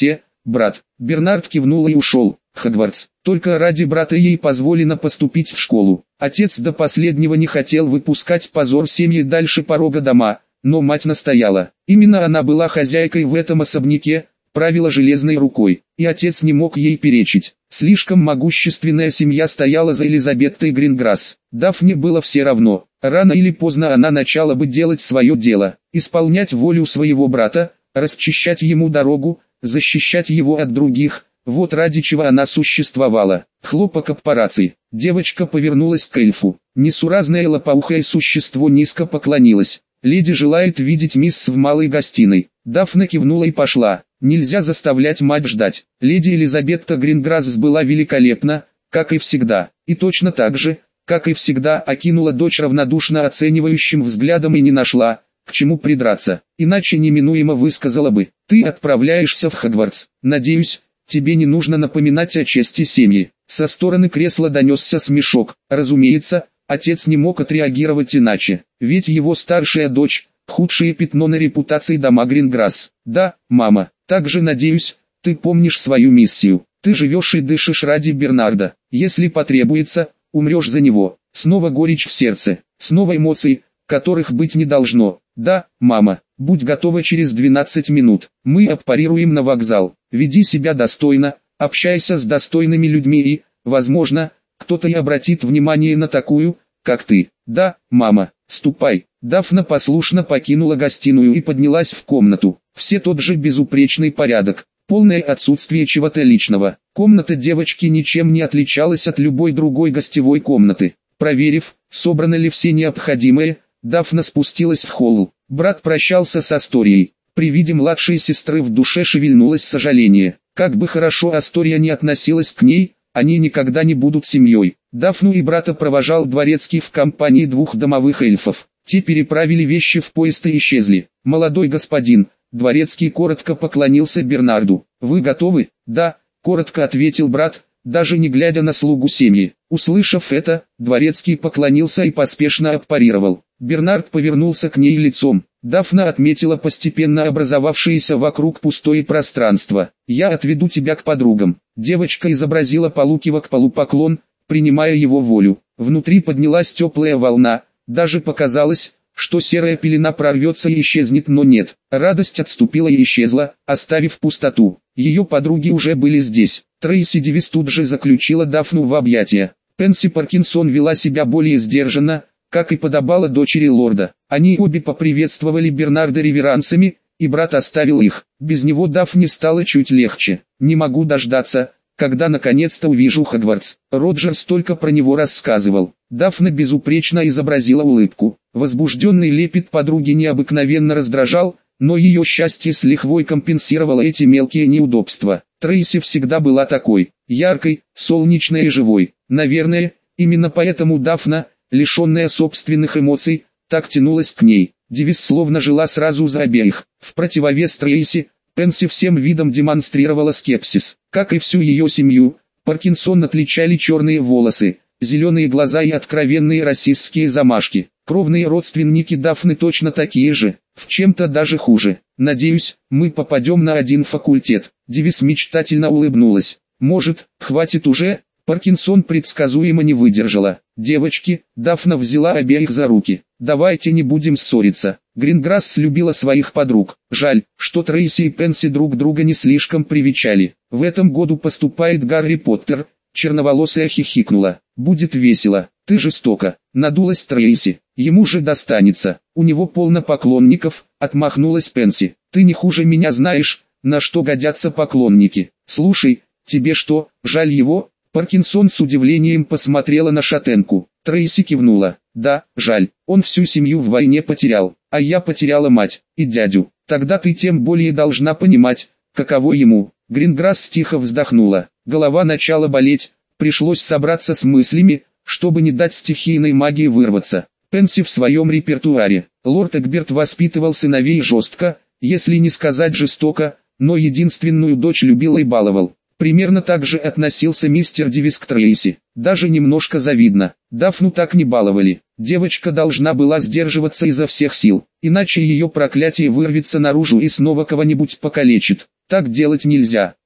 брат». Бернард кивнул и ушел. Хогвартс. Только ради брата ей позволено поступить в школу. Отец до последнего не хотел выпускать позор семьи дальше порога дома, но мать настояла. Именно она была хозяйкой в этом особняке, правила железной рукой, и отец не мог ей перечить. Слишком могущественная семья стояла за Элизабеттой Гринграсс. Дафне было все равно. Рано или поздно она начала бы делать свое дело, исполнять волю своего брата, расчищать ему дорогу, защищать его от других. Вот ради чего она существовала. Хлопок аппарации. Девочка повернулась к эльфу. Несуразное лопоухое существо низко поклонилось. «Леди желает видеть мисс в малой гостиной». Дафна кивнула и пошла. Нельзя заставлять мать ждать. Леди Элизабетта Гринграсс была великолепна, как и всегда. И точно так же, как и всегда, окинула дочь равнодушно оценивающим взглядом и не нашла, к чему придраться. Иначе неминуемо высказала бы: «Ты отправляешься в Хогвартс. Надеюсь, тебе не нужно напоминать о чести семьи». Со стороны кресла донесся смешок. Разумеется, отец не мог отреагировать иначе, ведь его старшая дочь – худшее пятно на репутации дома Гринграсс. «Да, мама, также надеюсь, ты помнишь свою миссию. Ты живешь и дышишь ради Бернарда. Если потребуется, умрешь за него». Снова горечь в сердце, снова эмоции, которых быть не должно. «Да, мама, будь готова через 12 минут. Мы аппарируем на вокзал. Веди себя достойно, общайся с достойными людьми и, возможно, кто-то и обратит внимание на такую, как ты». «Да, мама, ступай». Дафна послушно покинула гостиную и поднялась в комнату. Все тот же безупречный порядок, полное отсутствие чего-то личного. Комната девочки ничем не отличалась от любой другой гостевой комнаты. Проверив, собрано ли все необходимое, Дафна спустилась в холл. Брат прощался с Асторией. При виде младшей сестры в душе шевельнулось сожаление. Как бы хорошо Астория не относилась к ней, они никогда не будут семьей. Дафну и брата провожал дворецкий в компании двух домовых эльфов. Те переправили вещи в поезд и исчезли. «Молодой господин», дворецкий коротко поклонился Бернарду. «Вы готовы?» «Да», коротко ответил брат, даже не глядя на слугу семьи. Услышав это, дворецкий поклонился и поспешно аппарировал. Бернард повернулся к ней лицом. Дафна отметила постепенно образовавшееся вокруг пустое пространство. «Я отведу тебя к подругам». Девочка изобразила полукивок полупоклон, принимая его волю. Внутри поднялась теплая волна, даже показалось, что серая пелена прорвется и исчезнет, но нет. Радость отступила и исчезла, оставив пустоту. Ее подруги уже были здесь. Трейси Девис тут же заключила Дафну в объятия. Пенси Паркинсон вела себя более сдержанно, как и подобало дочери лорда. Они обе поприветствовали Бернарда реверансами, и брат оставил их. Без него Дафне стало чуть легче. «Не могу дождаться, когда наконец-то увижу Хогвартс». Роджер столько про него рассказывал. Дафна безупречно изобразила улыбку. Возбужденный лепет подруги необыкновенно раздражал, но ее счастье с лихвой компенсировало эти мелкие неудобства. Трейси всегда была такой, яркой, солнечной и живой. Наверное, именно поэтому Дафна, лишенная собственных эмоций, так тянулась к ней. Девис словно жила сразу за обеих. В противовес Трейси, Пенси всем видом демонстрировала скепсис. Как и всю ее семью, Паркинсон отличали черные волосы, зеленые глаза и откровенные расистские замашки. Кровные родственники Дафны точно такие же, в чем-то даже хуже. «Надеюсь, мы попадем на один факультет». Девис мечтательно улыбнулась. «Может, хватит уже?» Паркинсон предсказуемо не выдержала. «Девочки», Дафна взяла обеих за руки. «Давайте не будем ссориться». Гринграсс любила своих подруг. Жаль, что Трейси и Пенси друг друга не слишком привечали. «В этом году поступает Гарри Поттер», черноволосая хихикнула. «Будет весело». «Ты жестоко», надулась Трейси. «Ему же достанется. У него полно поклонников», отмахнулась Пенси. «Ты не хуже меня знаешь, на что годятся поклонники. Слушай, тебе что, жаль его?» Паркинсон с удивлением посмотрела на шатенку. Трейси кивнула. «Да, жаль, он всю семью в войне потерял, а я потеряла мать и дядю. Тогда ты тем более должна понимать, каково ему». Гринграсс тихо вздохнула. Голова начала болеть, пришлось собраться с мыслями, чтобы не дать стихийной магии вырваться. Пенси в своем репертуаре. Лорд Эгберт воспитывал сыновей жестко, если не сказать жестоко, но единственную дочь любил и баловал. Примерно так же относился мистер Девис к Трейси. Даже немножко завидно. Дафну так не баловали. Девочка должна была сдерживаться изо всех сил, иначе ее проклятие вырвется наружу и снова кого-нибудь покалечит. Так делать нельзя.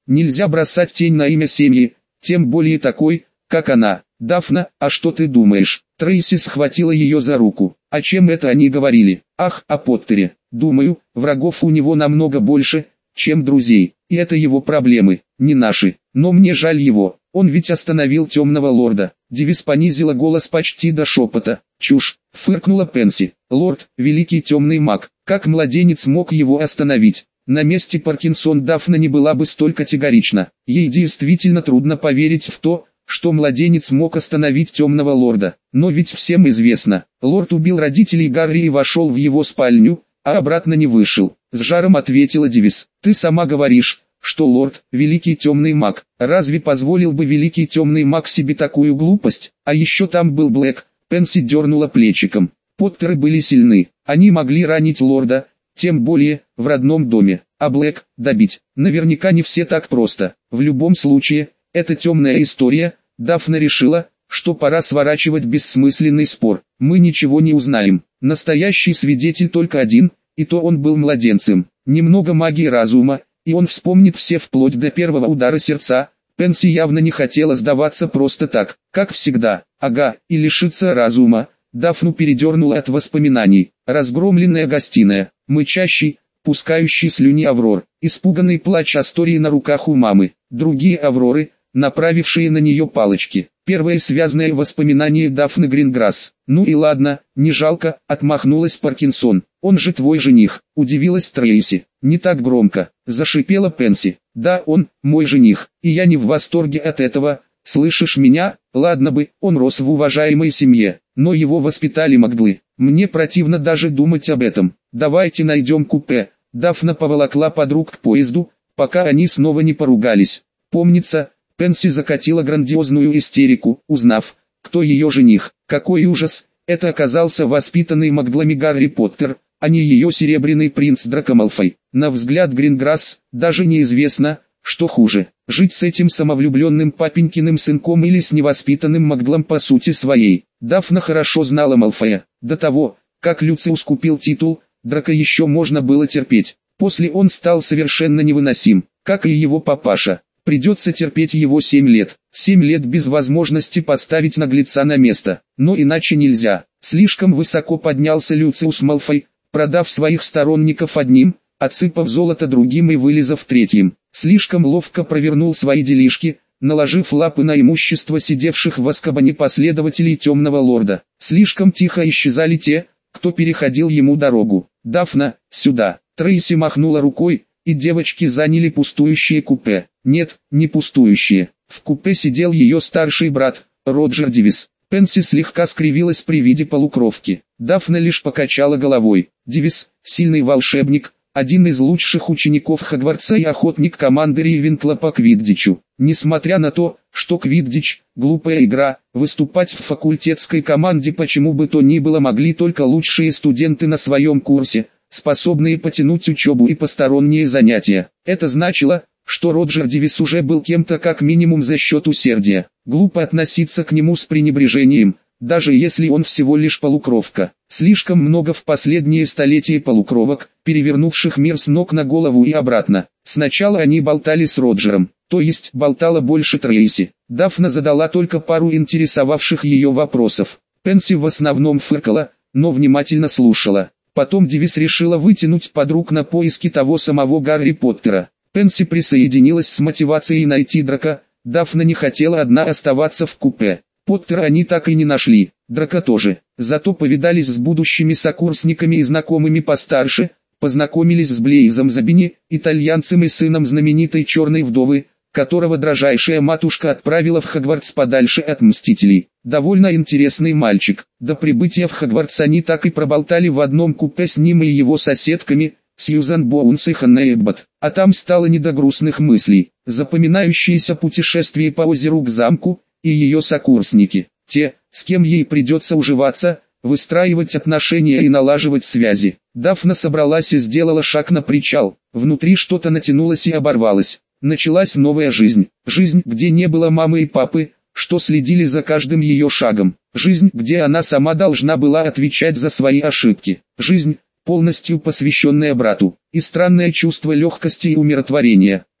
Нельзя бросать тень на имя семьи, тем более такой, как она. Дафна, а что ты думаешь? Трейси схватила ее за руку. О чем это они говорили? Ах, о Поттере. Думаю, врагов у него намного больше, чем друзей. И это его проблемы, не наши. Но мне жаль его. Он ведь остановил темного лорда. Дивис понизила голос почти до шепота. Чушь, фыркнула Пенси. Лорд, великий темный маг. Как младенец мог его остановить? На месте Паркинсон Дафна не была бы столь категорична. Ей действительно трудно поверить в то, что младенец мог остановить темного лорда. Но ведь всем известно, лорд убил родителей Гарри и вошел в его спальню, а обратно не вышел. С жаром ответила Дивис. Ты сама говоришь, что лорд, великий темный маг. Разве позволил бы великий темный маг себе такую глупость? А еще там был Блэк. Пенси дернула плечиком. Поттеры были сильны, они могли ранить лорда, тем более, в родном доме. А Блэк, добить, наверняка не все так просто. В любом случае, это темная история. Дафна решила, что пора сворачивать бессмысленный спор. Мы ничего не узнаем. Настоящий свидетель только один, и то он был младенцем. Немного магии разума, и он вспомнит все вплоть до первого удара сердца. Пенси явно не хотела сдаваться просто так, как всегда. Ага, и лишиться разума. Дафну передернула от воспоминаний. Разгромленная гостиная, мычащий, пускающий слюни Аврор, испуганный плач Астории на руках у мамы, другие Авроры, направившие на нее палочки. Первое связанное воспоминание Дафны Гринграсс. Ну и ладно, не жалко, отмахнулась Паркинсон. Он же твой жених, удивилась Трейси. Не так громко, зашипела Пенси. Да, он, мой жених, и я не в восторге от этого, слышишь меня? Ладно бы, он рос в уважаемой семье, но его воспитали Магдлы. Мне противно даже думать об этом. Давайте найдем купе. Дафна поволокла подруг к поезду, пока они снова не поругались. Помнится, Пенси закатила грандиозную истерику, узнав, кто ее жених. Какой ужас, это оказался воспитанный Магдлами Гарри Поттер, а не ее серебряный принц Драко Малфой. На взгляд Гринграсс, даже неизвестно, что хуже, жить с этим самовлюбленным папенькиным сынком или с невоспитанным Магдлом по сути своей. Дафна хорошо знала Малфоя. До того, как Люциус купил титул, Драко еще можно было терпеть. После он стал совершенно невыносим, как и его папаша. Придется терпеть его 7 лет. 7 лет без возможности поставить наглеца на место. Но иначе нельзя. Слишком высоко поднялся Люциус Малфой, продав своих сторонников одним, отсыпав золото другим и вылизав третьим. Слишком ловко провернул свои делишки, наложив лапы на имущество сидевших в Азкабане последователей Темного Лорда. Слишком тихо исчезали те, кто переходил ему дорогу. «Дафна, сюда!» Трейси махнула рукой, и девочки заняли пустующее купе. Нет, не пустующее. В купе сидел ее старший брат, Роджер Дивис. Пенси слегка скривилась при виде полукровки. Дафна лишь покачала головой. Дивис, сильный волшебник, один из лучших учеников Хогвартса и охотник команды Рейвенкла по квиддичу. Несмотря на то, что квиддич – глупая игра, выступать в факультетской команде почему бы то ни было могли только лучшие студенты на своем курсе, способные потянуть учебу и посторонние занятия. Это значило, что Роджер Дивис уже был кем-то как минимум за счет усердия. Глупо относиться к нему с пренебрежением, даже если он всего лишь полукровка. Слишком много в последние столетия полукровок, перевернувших мир с ног на голову и обратно. Сначала они болтали с Роджером, то есть болтала больше Трейси. Дафна задала только пару интересовавших ее вопросов. Пенси в основном фыркала, но внимательно слушала. Потом Дивис решила вытянуть подруг на поиски того самого Гарри Поттера. Пенси присоединилась с мотивацией найти Драко. Дафна не хотела одна оставаться в купе. Поттера они так и не нашли, Драко тоже. Зато повидались с будущими сокурсниками и знакомыми постарше, познакомились с Блейзом Забини, итальянцем и сыном знаменитой Черной Вдовы, которого дрожайшая матушка отправила в Хогвартс подальше от Мстителей. Довольно интересный мальчик. До прибытия в Хогвартс они так и проболтали в одном купе с ним и его соседками, Сьюзан Боунс и Ханна Эбботт. А там стало не до грустных мыслей. Запоминающееся путешествие по озеру к замку, и ее сокурсники. Те, с кем ей придется уживаться, выстраивать отношения и налаживать связи. Дафна собралась и сделала шаг на причал. Внутри что-то натянулось и оборвалось. Началась новая жизнь. Жизнь, где не было мамы и папы, что следили за каждым ее шагом. Жизнь, где она сама должна была отвечать за свои ошибки. Жизнь, полностью посвященная брату. И странное чувство легкости и умиротворения.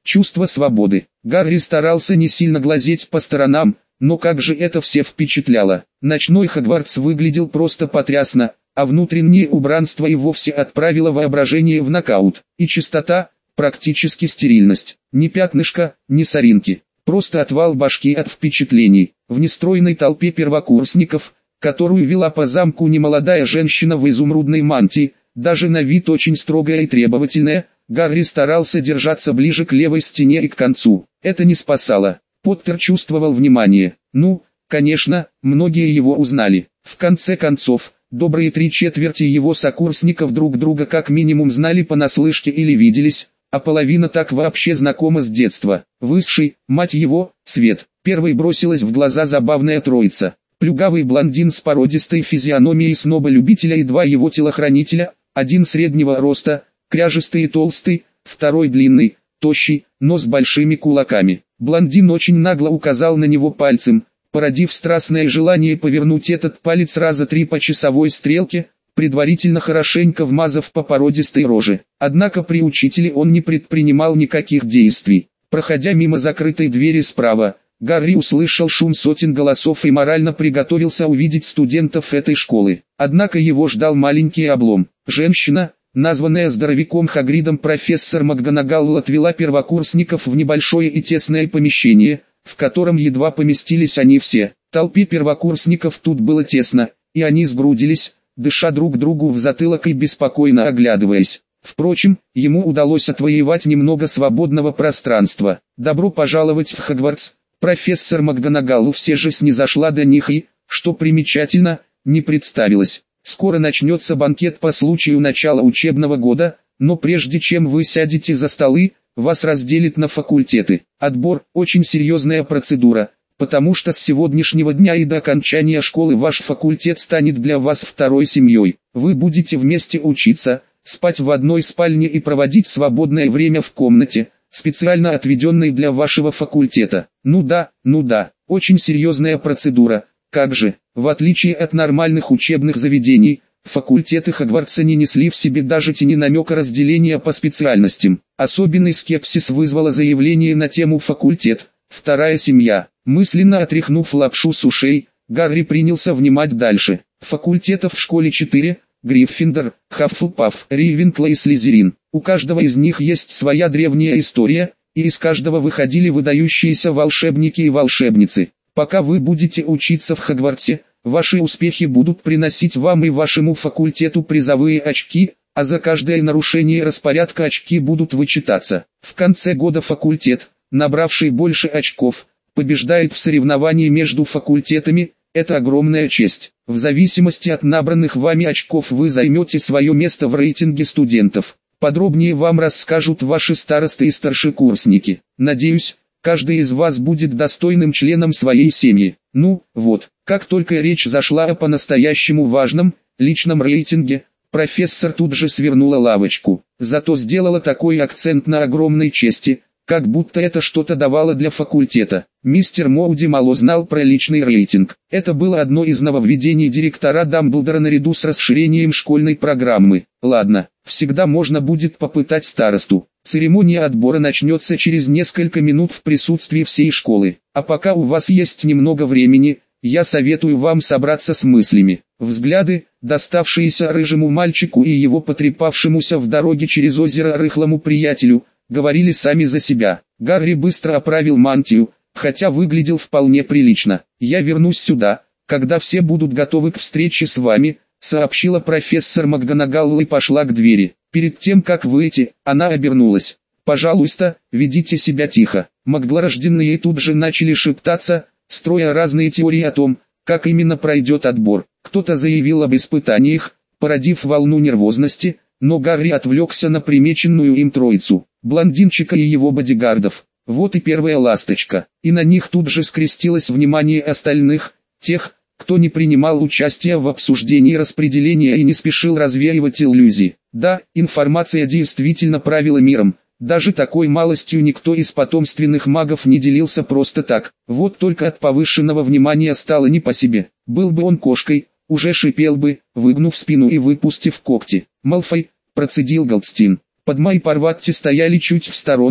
чувство свободы. Гарри старался не сильно глазеть по сторонам, но как же это все впечатляло. Ночной Хогвартс выглядел просто потрясно, а внутреннее убранство и вовсе отправило воображение в нокаут. И чистота, практически стерильность. Ни пятнышка, ни соринки. Просто отвал башки от впечатлений. В нестройной толпе первокурсников, которую вела по замку немолодая женщина в изумрудной мантии, даже на вид очень строгая и требовательная, Гарри старался держаться ближе к левой стене и к концу. Это не спасало. Поттер чувствовал внимание. Ну, конечно, многие его узнали. В конце концов, добрые 3/4 его сокурсников друг друга как минимум знали понаслышке или виделись, а половина так вообще знакома с детства. Высший, мать его, Свет. Первой бросилась в глаза забавная троица. Плюгавый блондин с породистой физиономией сноба-любителя и два его телохранителя, один среднего роста, кряжистый и толстый, второй длинный, тощий, но с большими кулаками. Блондин очень нагло указал на него пальцем, породив страстное желание повернуть этот палец раза 3 по часовой стрелке, предварительно хорошенько вмазав по породистой роже. Однако при учителе он не предпринимал никаких действий. Проходя мимо закрытой двери справа, Гарри услышал шум сотен голосов и морально приготовился увидеть студентов этой школы. Однако его ждал маленький облом. Женщина, названная здоровяком Хагридом профессор МакГонагал, отвела первокурсников в небольшое и тесное помещение, в котором едва поместились они все. Толпе первокурсников тут было тесно, и они сгрудились, дыша друг другу в затылок и беспокойно оглядываясь. Впрочем, ему удалось отвоевать немного свободного пространства. «Добро пожаловать в Хогвартс!» Профессор МакГонагал все же снизошла до них и, что примечательно, не представилась. «Скоро начнется банкет по случаю начала учебного года, но прежде чем вы сядете за столы, вас разделят на факультеты. Отбор – очень серьезная процедура, потому что с сегодняшнего дня и до окончания школы ваш факультет станет для вас второй семьей. Вы будете вместе учиться, спать в одной спальне и проводить свободное время в комнате, специально отведенной для вашего факультета. Ну да, очень серьезная процедура. Как же, в отличие от нормальных учебных заведений, факультеты Хогвартса не несли в себе даже тени намека разделения по специальностям. Особенный скепсис вызвало заявление на тему «факультет, вторая семья». Мысленно отряхнув лапшу с ушей, Гарри принялся внимать дальше. Факультетов в школе 4: Гриффиндор, Хаффлпаф, Рейвенкло и Слизерин. У каждого из них есть своя древняя история, и из каждого выходили выдающиеся волшебники и волшебницы. Пока вы будете учиться в Хогвартсе, ваши успехи будут приносить вам и вашему факультету призовые очки, а за каждое нарушение распорядка очки будут вычитаться. В конце года факультет, набравший больше очков, побеждает в соревновании между факультетами. Это огромная честь. В зависимости от набранных вами очков вы займете свое место в рейтинге студентов. Подробнее вам расскажут ваши старосты и старшекурсники. Надеюсь, каждый из вас будет достойным членом своей семьи. Ну, вот, как только речь зашла о по-настоящему важном, личном рейтинге, профессор тут же свернула лавочку. Зато сделала такой акцент на огромной чести, как будто это что-то давало для факультета. Мистер Моуди мало знал про личный рейтинг. Это было одно из нововведений директора Дамблдора наряду с расширением школьной программы. Ладно, всегда можно будет попытать старосту. Церемония отбора начнется через несколько минут в присутствии всей школы. А пока у вас есть немного времени, я советую вам собраться с мыслями. Взгляды, доставшиеся рыжему мальчику и его потрепавшемуся в дороге через озеро рыхлому приятелю, говорили сами за себя. Гарри быстро оправил мантию, хотя выглядел вполне прилично. «Я вернусь сюда, когда все будут готовы к встрече с вами», сообщила профессор МакГонагал и пошла к двери. Перед тем как выйти, она обернулась. «Пожалуйста, ведите себя тихо». Маглорожденные тут же начали шептаться, строя разные теории о том, как именно пройдет отбор. Кто-то заявил об испытаниях, породив волну нервозности, но Гарри отвлекся на примеченную им троицу, блондинчика и его бодигардов. Вот и первая ласточка, и на них тут же скрестилось внимание остальных, тех, кто не принимал участия в обсуждении распределения и не спешил развеивать иллюзии. Да, информация действительно правила миром, даже такой малостью никто из потомственных магов не делился просто так. Вот только от повышенного внимания стало не по себе. Был бы он кошкой, уже шипел бы, выгнув спину и выпустив когти. «Малфой», процедил Голдстин. Падма и Парватти стояли чуть в сторонке,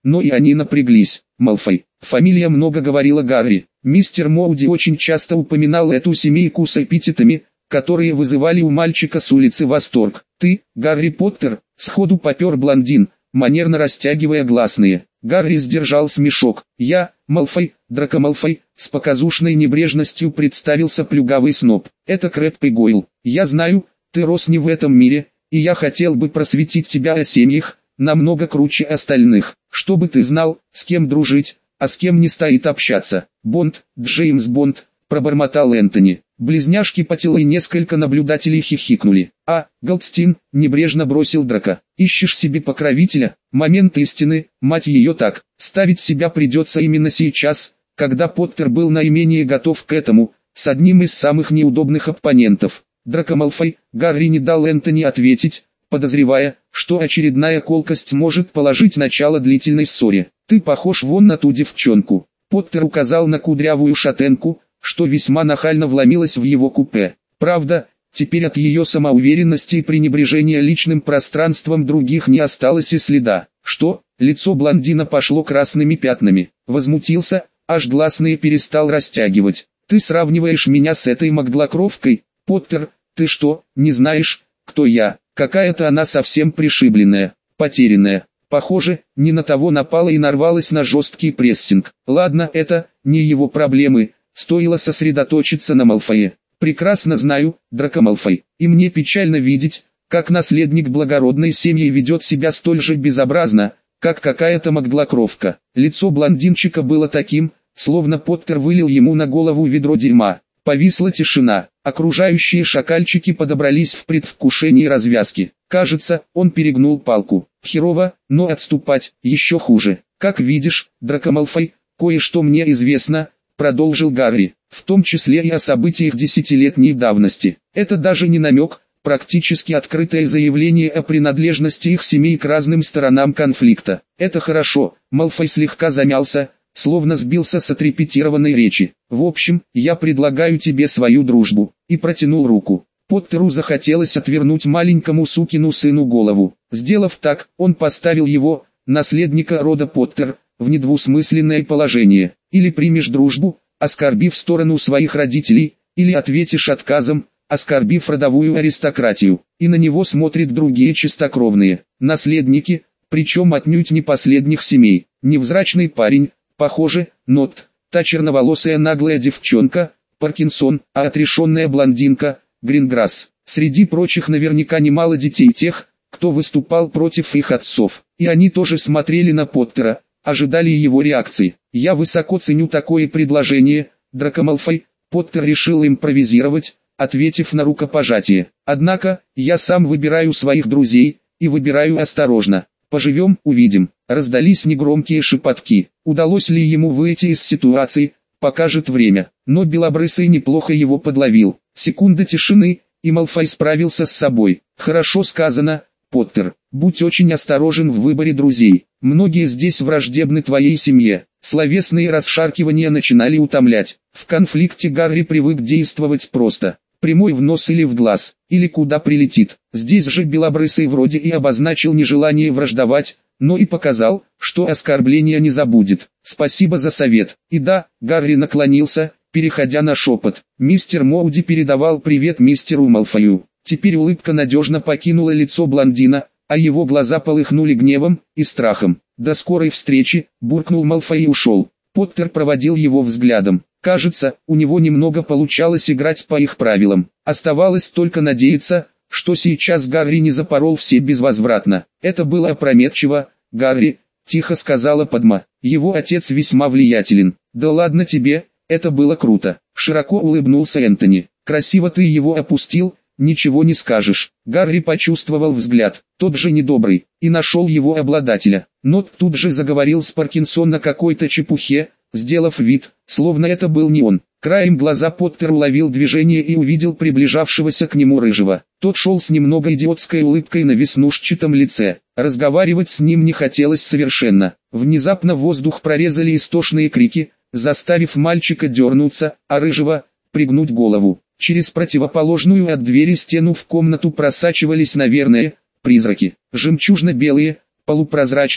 но и они напряглись. Малфой. Фамилия много говорила Гарри. Мистер Моуди очень часто упоминал эту семейку с эпитетами, которые вызывали у мальчика с улицы восторг. «Ты, Гарри Поттер?» — сходу попер блондин, манерно растягивая гласные. Гарри сдержал смешок. «Я, Малфой, Драко Малфой», — с показушной небрежностью представился плюгавый сноб. «Это Крэбб и Гойл. Я знаю, ты рос не в этом мире, и я хотел бы просветить тебя о семьях, намного круче остальных, чтобы ты знал, с кем дружить, а с кем не стоит общаться». «Бонд, Джеймс Бонд», — пробормотал Энтони. Близняшки Паттилл и несколько наблюдателей хихикнули. «А, Голдстин», — небрежно бросил Драко, — «ищешь себе покровителя? Момент истины, мать ее так, ставить себя придется именно сейчас, когда Поттер был наименее готов к этому, с одним из самых неудобных оппонентов». Драко Малфой. Гарри не дал Энтони ответить, подозревая, что очередная колкость может положить начало длительной ссоре. «Ты похож вон на ту девчонку». Поттер указал на кудрявую шатенку, что весьма нахально вломилась в его купе. Правда, теперь от ее самоуверенности и пренебрежения личным пространством других не осталось и следа. «Что?» Лицо блондина пошло красными пятнами. Возмутился, аж гласные перестал растягивать. «Ты сравниваешь меня с этой Магдлакровкой? Поттер, ты что, не знаешь, кто я? Какая-то она совсем пришибленная, потерянная. Похоже, не на того напала и нарвалась на жесткий прессинг. Ладно, это не его проблемы». Стоило сосредоточиться на Малфое. «Прекрасно знаю, Драко Малфой, и мне печально видеть, как наследник благородной семьи ведет себя столь же безобразно, как какая-то Магдлакровка». Лицо блондинчика было таким, словно Поттер вылил ему на голову ведро дерьма. Повисла тишина, окружающие шакальчики подобрались в предвкушении развязки. Кажется, он перегнул палку. Херово, но отступать еще хуже. «Как видишь, Драко Малфой, кое-что мне известно», — продолжил Гарри, — «в том числе и о событиях десятилетней давности. Это даже не намек, практически открытое заявление о принадлежности их семей к разным сторонам конфликта». «Это хорошо», — Малфой слегка замялся, словно сбился с отрепетированной речи. «В общем, я предлагаю тебе свою дружбу», и протянул руку. Поттеру захотелось отвернуть маленькому сукину сыну голову. Сделав так, он поставил его, наследника рода Поттер, в недвусмысленное положение. Или примешь дружбу, оскорбив сторону своих родителей, или ответишь отказом, оскорбив родовую аристократию. И на него смотрят другие чистокровные наследники, причем отнюдь не последних семей. Невзрачный парень, похоже, Нот, та черноволосая наглая девчонка, Паркинсон, а отрешенная блондинка, Гринграсс. Среди прочих наверняка немало детей тех, кто выступал против их отцов. И они тоже смотрели на Поттера, ожидали его реакции. «Я высоко ценю такое предложение, Драко Малфой», Поттер решил импровизировать, ответив на рукопожатие. «Однако, я сам выбираю своих друзей, и выбираю осторожно. Поживем, увидим». Раздались негромкие шепотки. Удалось ли ему выйти из ситуации, покажет время. Но Белобрысый неплохо его подловил. Секунда тишины, и Малфой справился с собой. «Хорошо сказано, Поттер. Будь очень осторожен в выборе друзей. Многие здесь враждебны твоей семье». Словесные расшаркивания начинали утомлять. В конфликте Гарри привык действовать просто. Прямой в нос или в глаз, или куда прилетит. Здесь же Белобрысый вроде и обозначил нежелание враждовать, но и показал, что оскорбления не забудет. «Спасибо за совет». И да, Гарри наклонился, переходя на шепот. Мистер Моуди передавал привет мистеру Малфою. Теперь улыбка надежно покинула лицо блондина, а его глаза полыхнули гневом и страхом. «До скорой встречи», — буркнул Малфой и ушел. Поттер проводил его взглядом. Кажется, у него немного получалось играть по их правилам. Оставалось только надеяться, что сейчас Гарри не запорол все безвозвратно. «Это было опрометчиво, Гарри», — тихо сказала Падма. «Его отец весьма влиятелен». «Да ладно тебе, это было круто», — широко улыбнулся Энтони. «Красиво ты его опустил, ничего не скажешь». Гарри почувствовал взгляд, тот же недобрый, и нашел его обладателя. Нот тут же заговорил с Паркинсон на какой-то чепухе, сделав вид, словно это был не он. Краем глаза Поттер уловил движение и увидел приближавшегося к нему рыжего. Тот шел с немного идиотской улыбкой на веснушчатом лице. Разговаривать с ним не хотелось совершенно. Внезапно воздух прорезали истошные крики, заставив мальчика дернуться, а рыжего — пригнуть голову. Через противоположную от двери стену в комнату просачивались, наверное, призраки. Жемчужно-белые, полупрозрачные,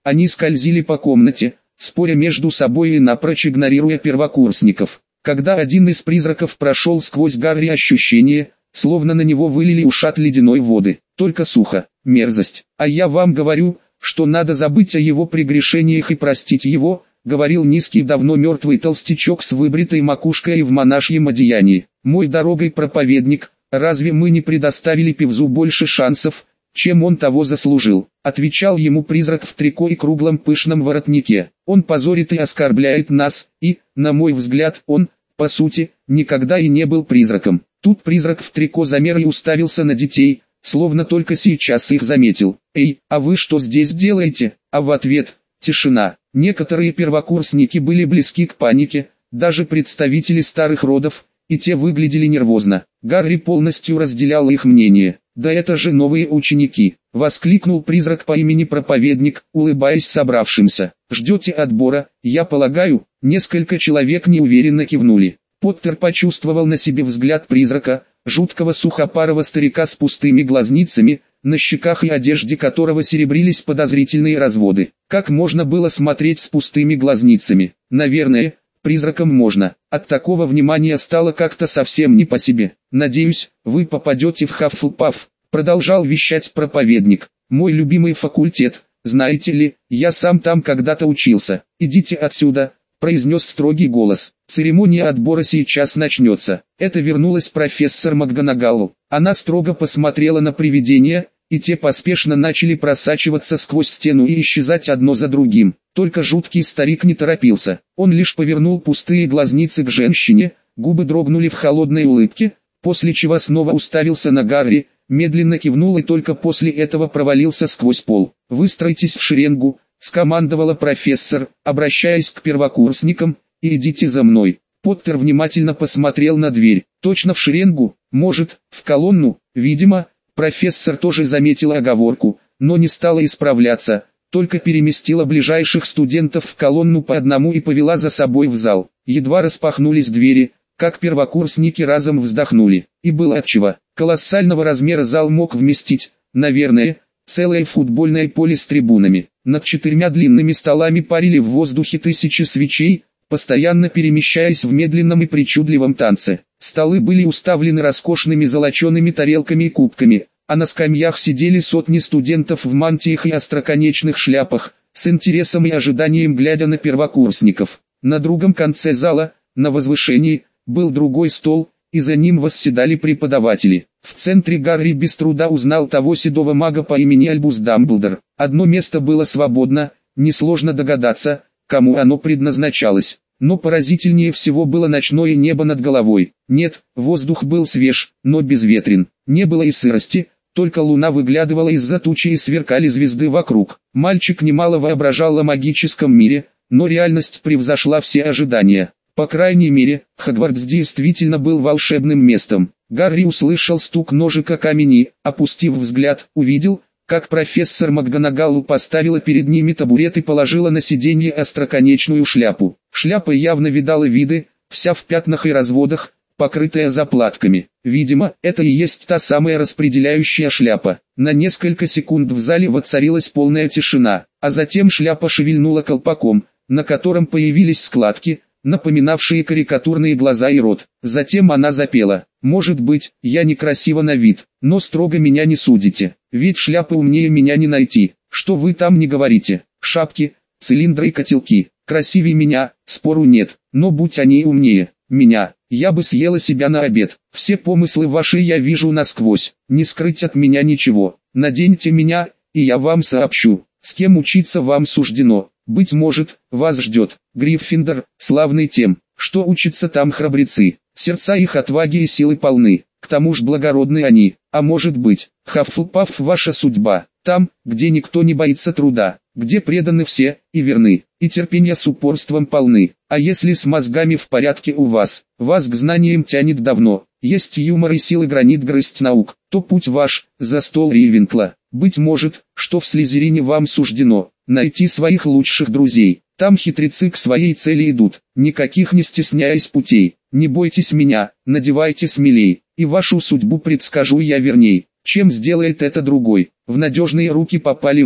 Они скользили по комнате, споря между собой и напрочь игнорируя первокурсников. Когда один из призраков прошел сквозь Гарри, ощущение, словно на него вылили ушат ледяной воды. Только сухо, мерзость. А я вам говорю, что надо забыть о его прегрешениях и простить его, говорил низкий давно мертвый толстячок с выбритой макушкой и в монашьем одеянии. Мой дорогой проповедник, разве мы не предоставили Пивзу больше шансов, чем он того заслужил? Отвечал ему призрак в трико и круглом пышном воротнике. Он позорит и оскорбляет нас, и, на мой взгляд, он, по сути, никогда и не был призраком. Тут призрак в трико замер и уставился на детей, словно только сейчас их заметил. «Эй, а вы что здесь делаете?» А в ответ – тишина. Некоторые первокурсники были близки к панике, даже представители старых родов, и те выглядели нервозно. Гарри полностью разделял их мнение. «Да это же новые ученики!» — воскликнул призрак по имени Проповедник, улыбаясь собравшимся. «Ждете отбора, я полагаю?» Несколько человек неуверенно кивнули. Поттер почувствовал на себе взгляд призрака, жуткого сухопарого старика с пустыми глазницами, на щеках и одежде которого серебрились подозрительные разводы. Как можно было смотреть с пустыми глазницами? Наверное, призракам можно. От такого внимания стало как-то совсем не по себе. «Надеюсь, вы попадете в Хаффлпаф», — продолжал вещать проповедник. «Мой любимый факультет, знаете ли, я сам там когда-то учился. Идите отсюда», — произнес строгий голос. «Церемония отбора сейчас начнется». Это вернулась профессор МакГонагалл. Она строго посмотрела на привидения, и те поспешно начали просачиваться сквозь стену и исчезать одно за другим. Только жуткий старик не торопился. Он лишь повернул пустые глазницы к женщине, губы дрогнули в холодной улыбке, после чего снова уставился на Гарри, медленно кивнул и только после этого провалился сквозь пол. «Выстройтесь в шеренгу», — скомандовала профессор, обращаясь к первокурсникам, — «и идите за мной». Поттер внимательно посмотрел на дверь. «Точно в шеренгу? Может, в колонну?» Видимо, профессор тоже заметила оговорку, но не стала исправляться, только переместила ближайших студентов в колонну по одному и повела за собой в зал. Едва распахнулись двери, как первокурсники разом вздохнули. И было отчего. Колоссального размера зал мог вместить, наверное, целое футбольное поле с трибунами. Над 4 длинными столами парили в воздухе тысячи свечей, постоянно перемещаясь в медленном и причудливом танце. Столы были уставлены роскошными золочеными тарелками и кубками, а на скамьях сидели сотни студентов в мантиях и остроконечных шляпах, с интересом и ожиданием глядя на первокурсников. На другом конце зала, на возвышении, был другой стол, и за ним восседали преподаватели. В центре Гарри без труда узнал того седого мага по имени Альбус Дамблдор. Одно место было свободно, несложно догадаться, кому оно предназначалось. Но поразительнее всего было ночное небо над головой. Нет, воздух был свеж, но безветрен. Не было и сырости, только луна выглядывала из-за тучи и сверкали звезды вокруг. Мальчик немало воображал о магическом мире, но реальность превзошла все ожидания. По крайней мере, Хогвартс действительно был волшебным местом. Гарри услышал стук ножек о камень и, опустив взгляд, увидел, как профессор МакГонагалл поставила перед ними табурет и положила на сиденье остроконечную шляпу. Шляпа явно видала виды, вся в пятнах и разводах, покрытая заплатками. Видимо, это и есть та самая распределяющая шляпа. На несколько секунд в зале воцарилась полная тишина, а затем шляпа шевельнула колпаком, на котором появились складки, напоминавшие карикатурные глаза и рот. Затем она запела: «Может быть, я некрасива на вид, но строго меня не судите, ведь шляпы умнее меня не найти. Что вы там не говорите? Шапки, цилиндры и котелки. Красивее меня, спору нет, но будь они умнее меня, я бы съела себя на обед. Все помыслы ваши я вижу насквозь, не скрыть от меня ничего. Наденьте меня, и я вам сообщу, с кем учиться вам суждено. Быть может, вас ждет Гриффиндор, славный тем, что учатся там храбрецы. Сердца их отваги и силы полны, к тому ж благородны они. А может быть, Хаффлпаф ваша судьба, там, где никто не боится труда, где преданы все, и верны, и терпения с упорством полны. А если с мозгами в порядке у вас к знаниям тянет давно, есть юмор и силы гранит грызть наук, то путь ваш, за стол Рейвенкла. Быть может, что в Слизерине вам суждено найти своих лучших друзей. Там хитрецы к своей цели идут, никаких не стесняясь путей. Не бойтесь меня, надевайте смелей, и вашу судьбу предскажу я верней, чем сделает это другой. В надежные руки попали вы.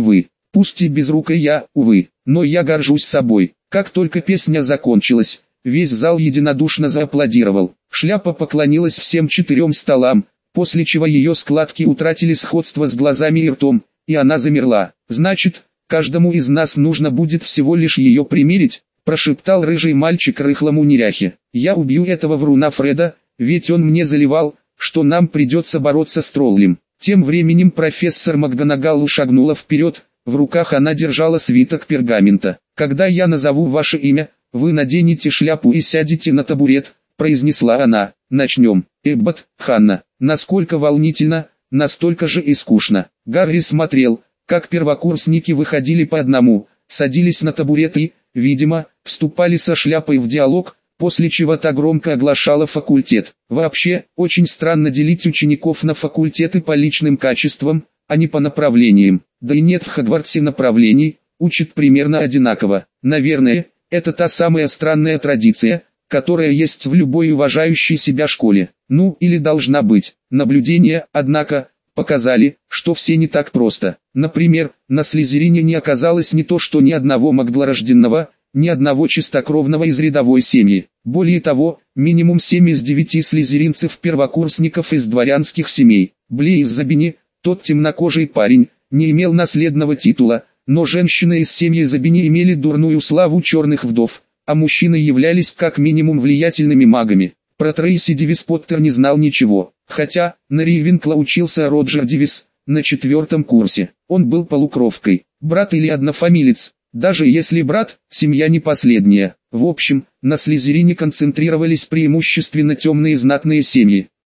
Пусть и безрукой я, увы, но я горжусь собой. Как только песня закончилась, весь зал единодушно зааплодировал. Шляпа поклонилась всем 4 столам, после чего ее складки утратили сходство с глазами и ртом, и она замерла. «Значит, каждому из нас нужно будет всего лишь ее примерить», прошептал рыжий мальчик рыхлому неряхе. «Я убью этого вруна Фреда, ведь он мне заливал, что нам придется бороться с троллем». Тем временем профессор МакГонагал шагнула вперед, в руках она держала свиток пергамента. «Когда я назову ваше имя, вы наденете шляпу и сядете на табурет», произнесла она. «Начнем». Эббот, Ханна. Насколько волнительно, настолько же и скучно. Гарри смотрел, как первокурсники выходили по одному, садились на табурет и, видимо, вступали со шляпой в диалог, после чего та громко оглашала факультет. Вообще, очень странно делить учеников на факультеты по личным качествам, а не по направлениям. Да и нет в Хогвартсе направлений, учат примерно одинаково. Наверное, это та самая странная традиция, которая есть в любой уважающей себя школе. Ну, или должна быть. Наблюдения, однако, показали, что все не так просто. Например, на Слизерине не оказалось ни то что ни одного магдлорожденного, ни одного чистокровного из рядовой семьи. Более того, минимум 7 из 9 слизеринцев-первокурсников из дворянских семей. Блейз Забини, тот темнокожий парень, не имел наследного титула, но женщины из семьи Забини имели дурную славу черных вдов, а мужчины являлись как минимум влиятельными магами. Про Трейси Дивис Поттер не знал ничего, хотя на Рейвенкла учился Роджер Дивис на 4 курсе. Он был полукровкой, брат или однофамилец. Даже если брат, семья не последняя. В общем, на Слизерине концентрировались преимущественно темные знатные семьи.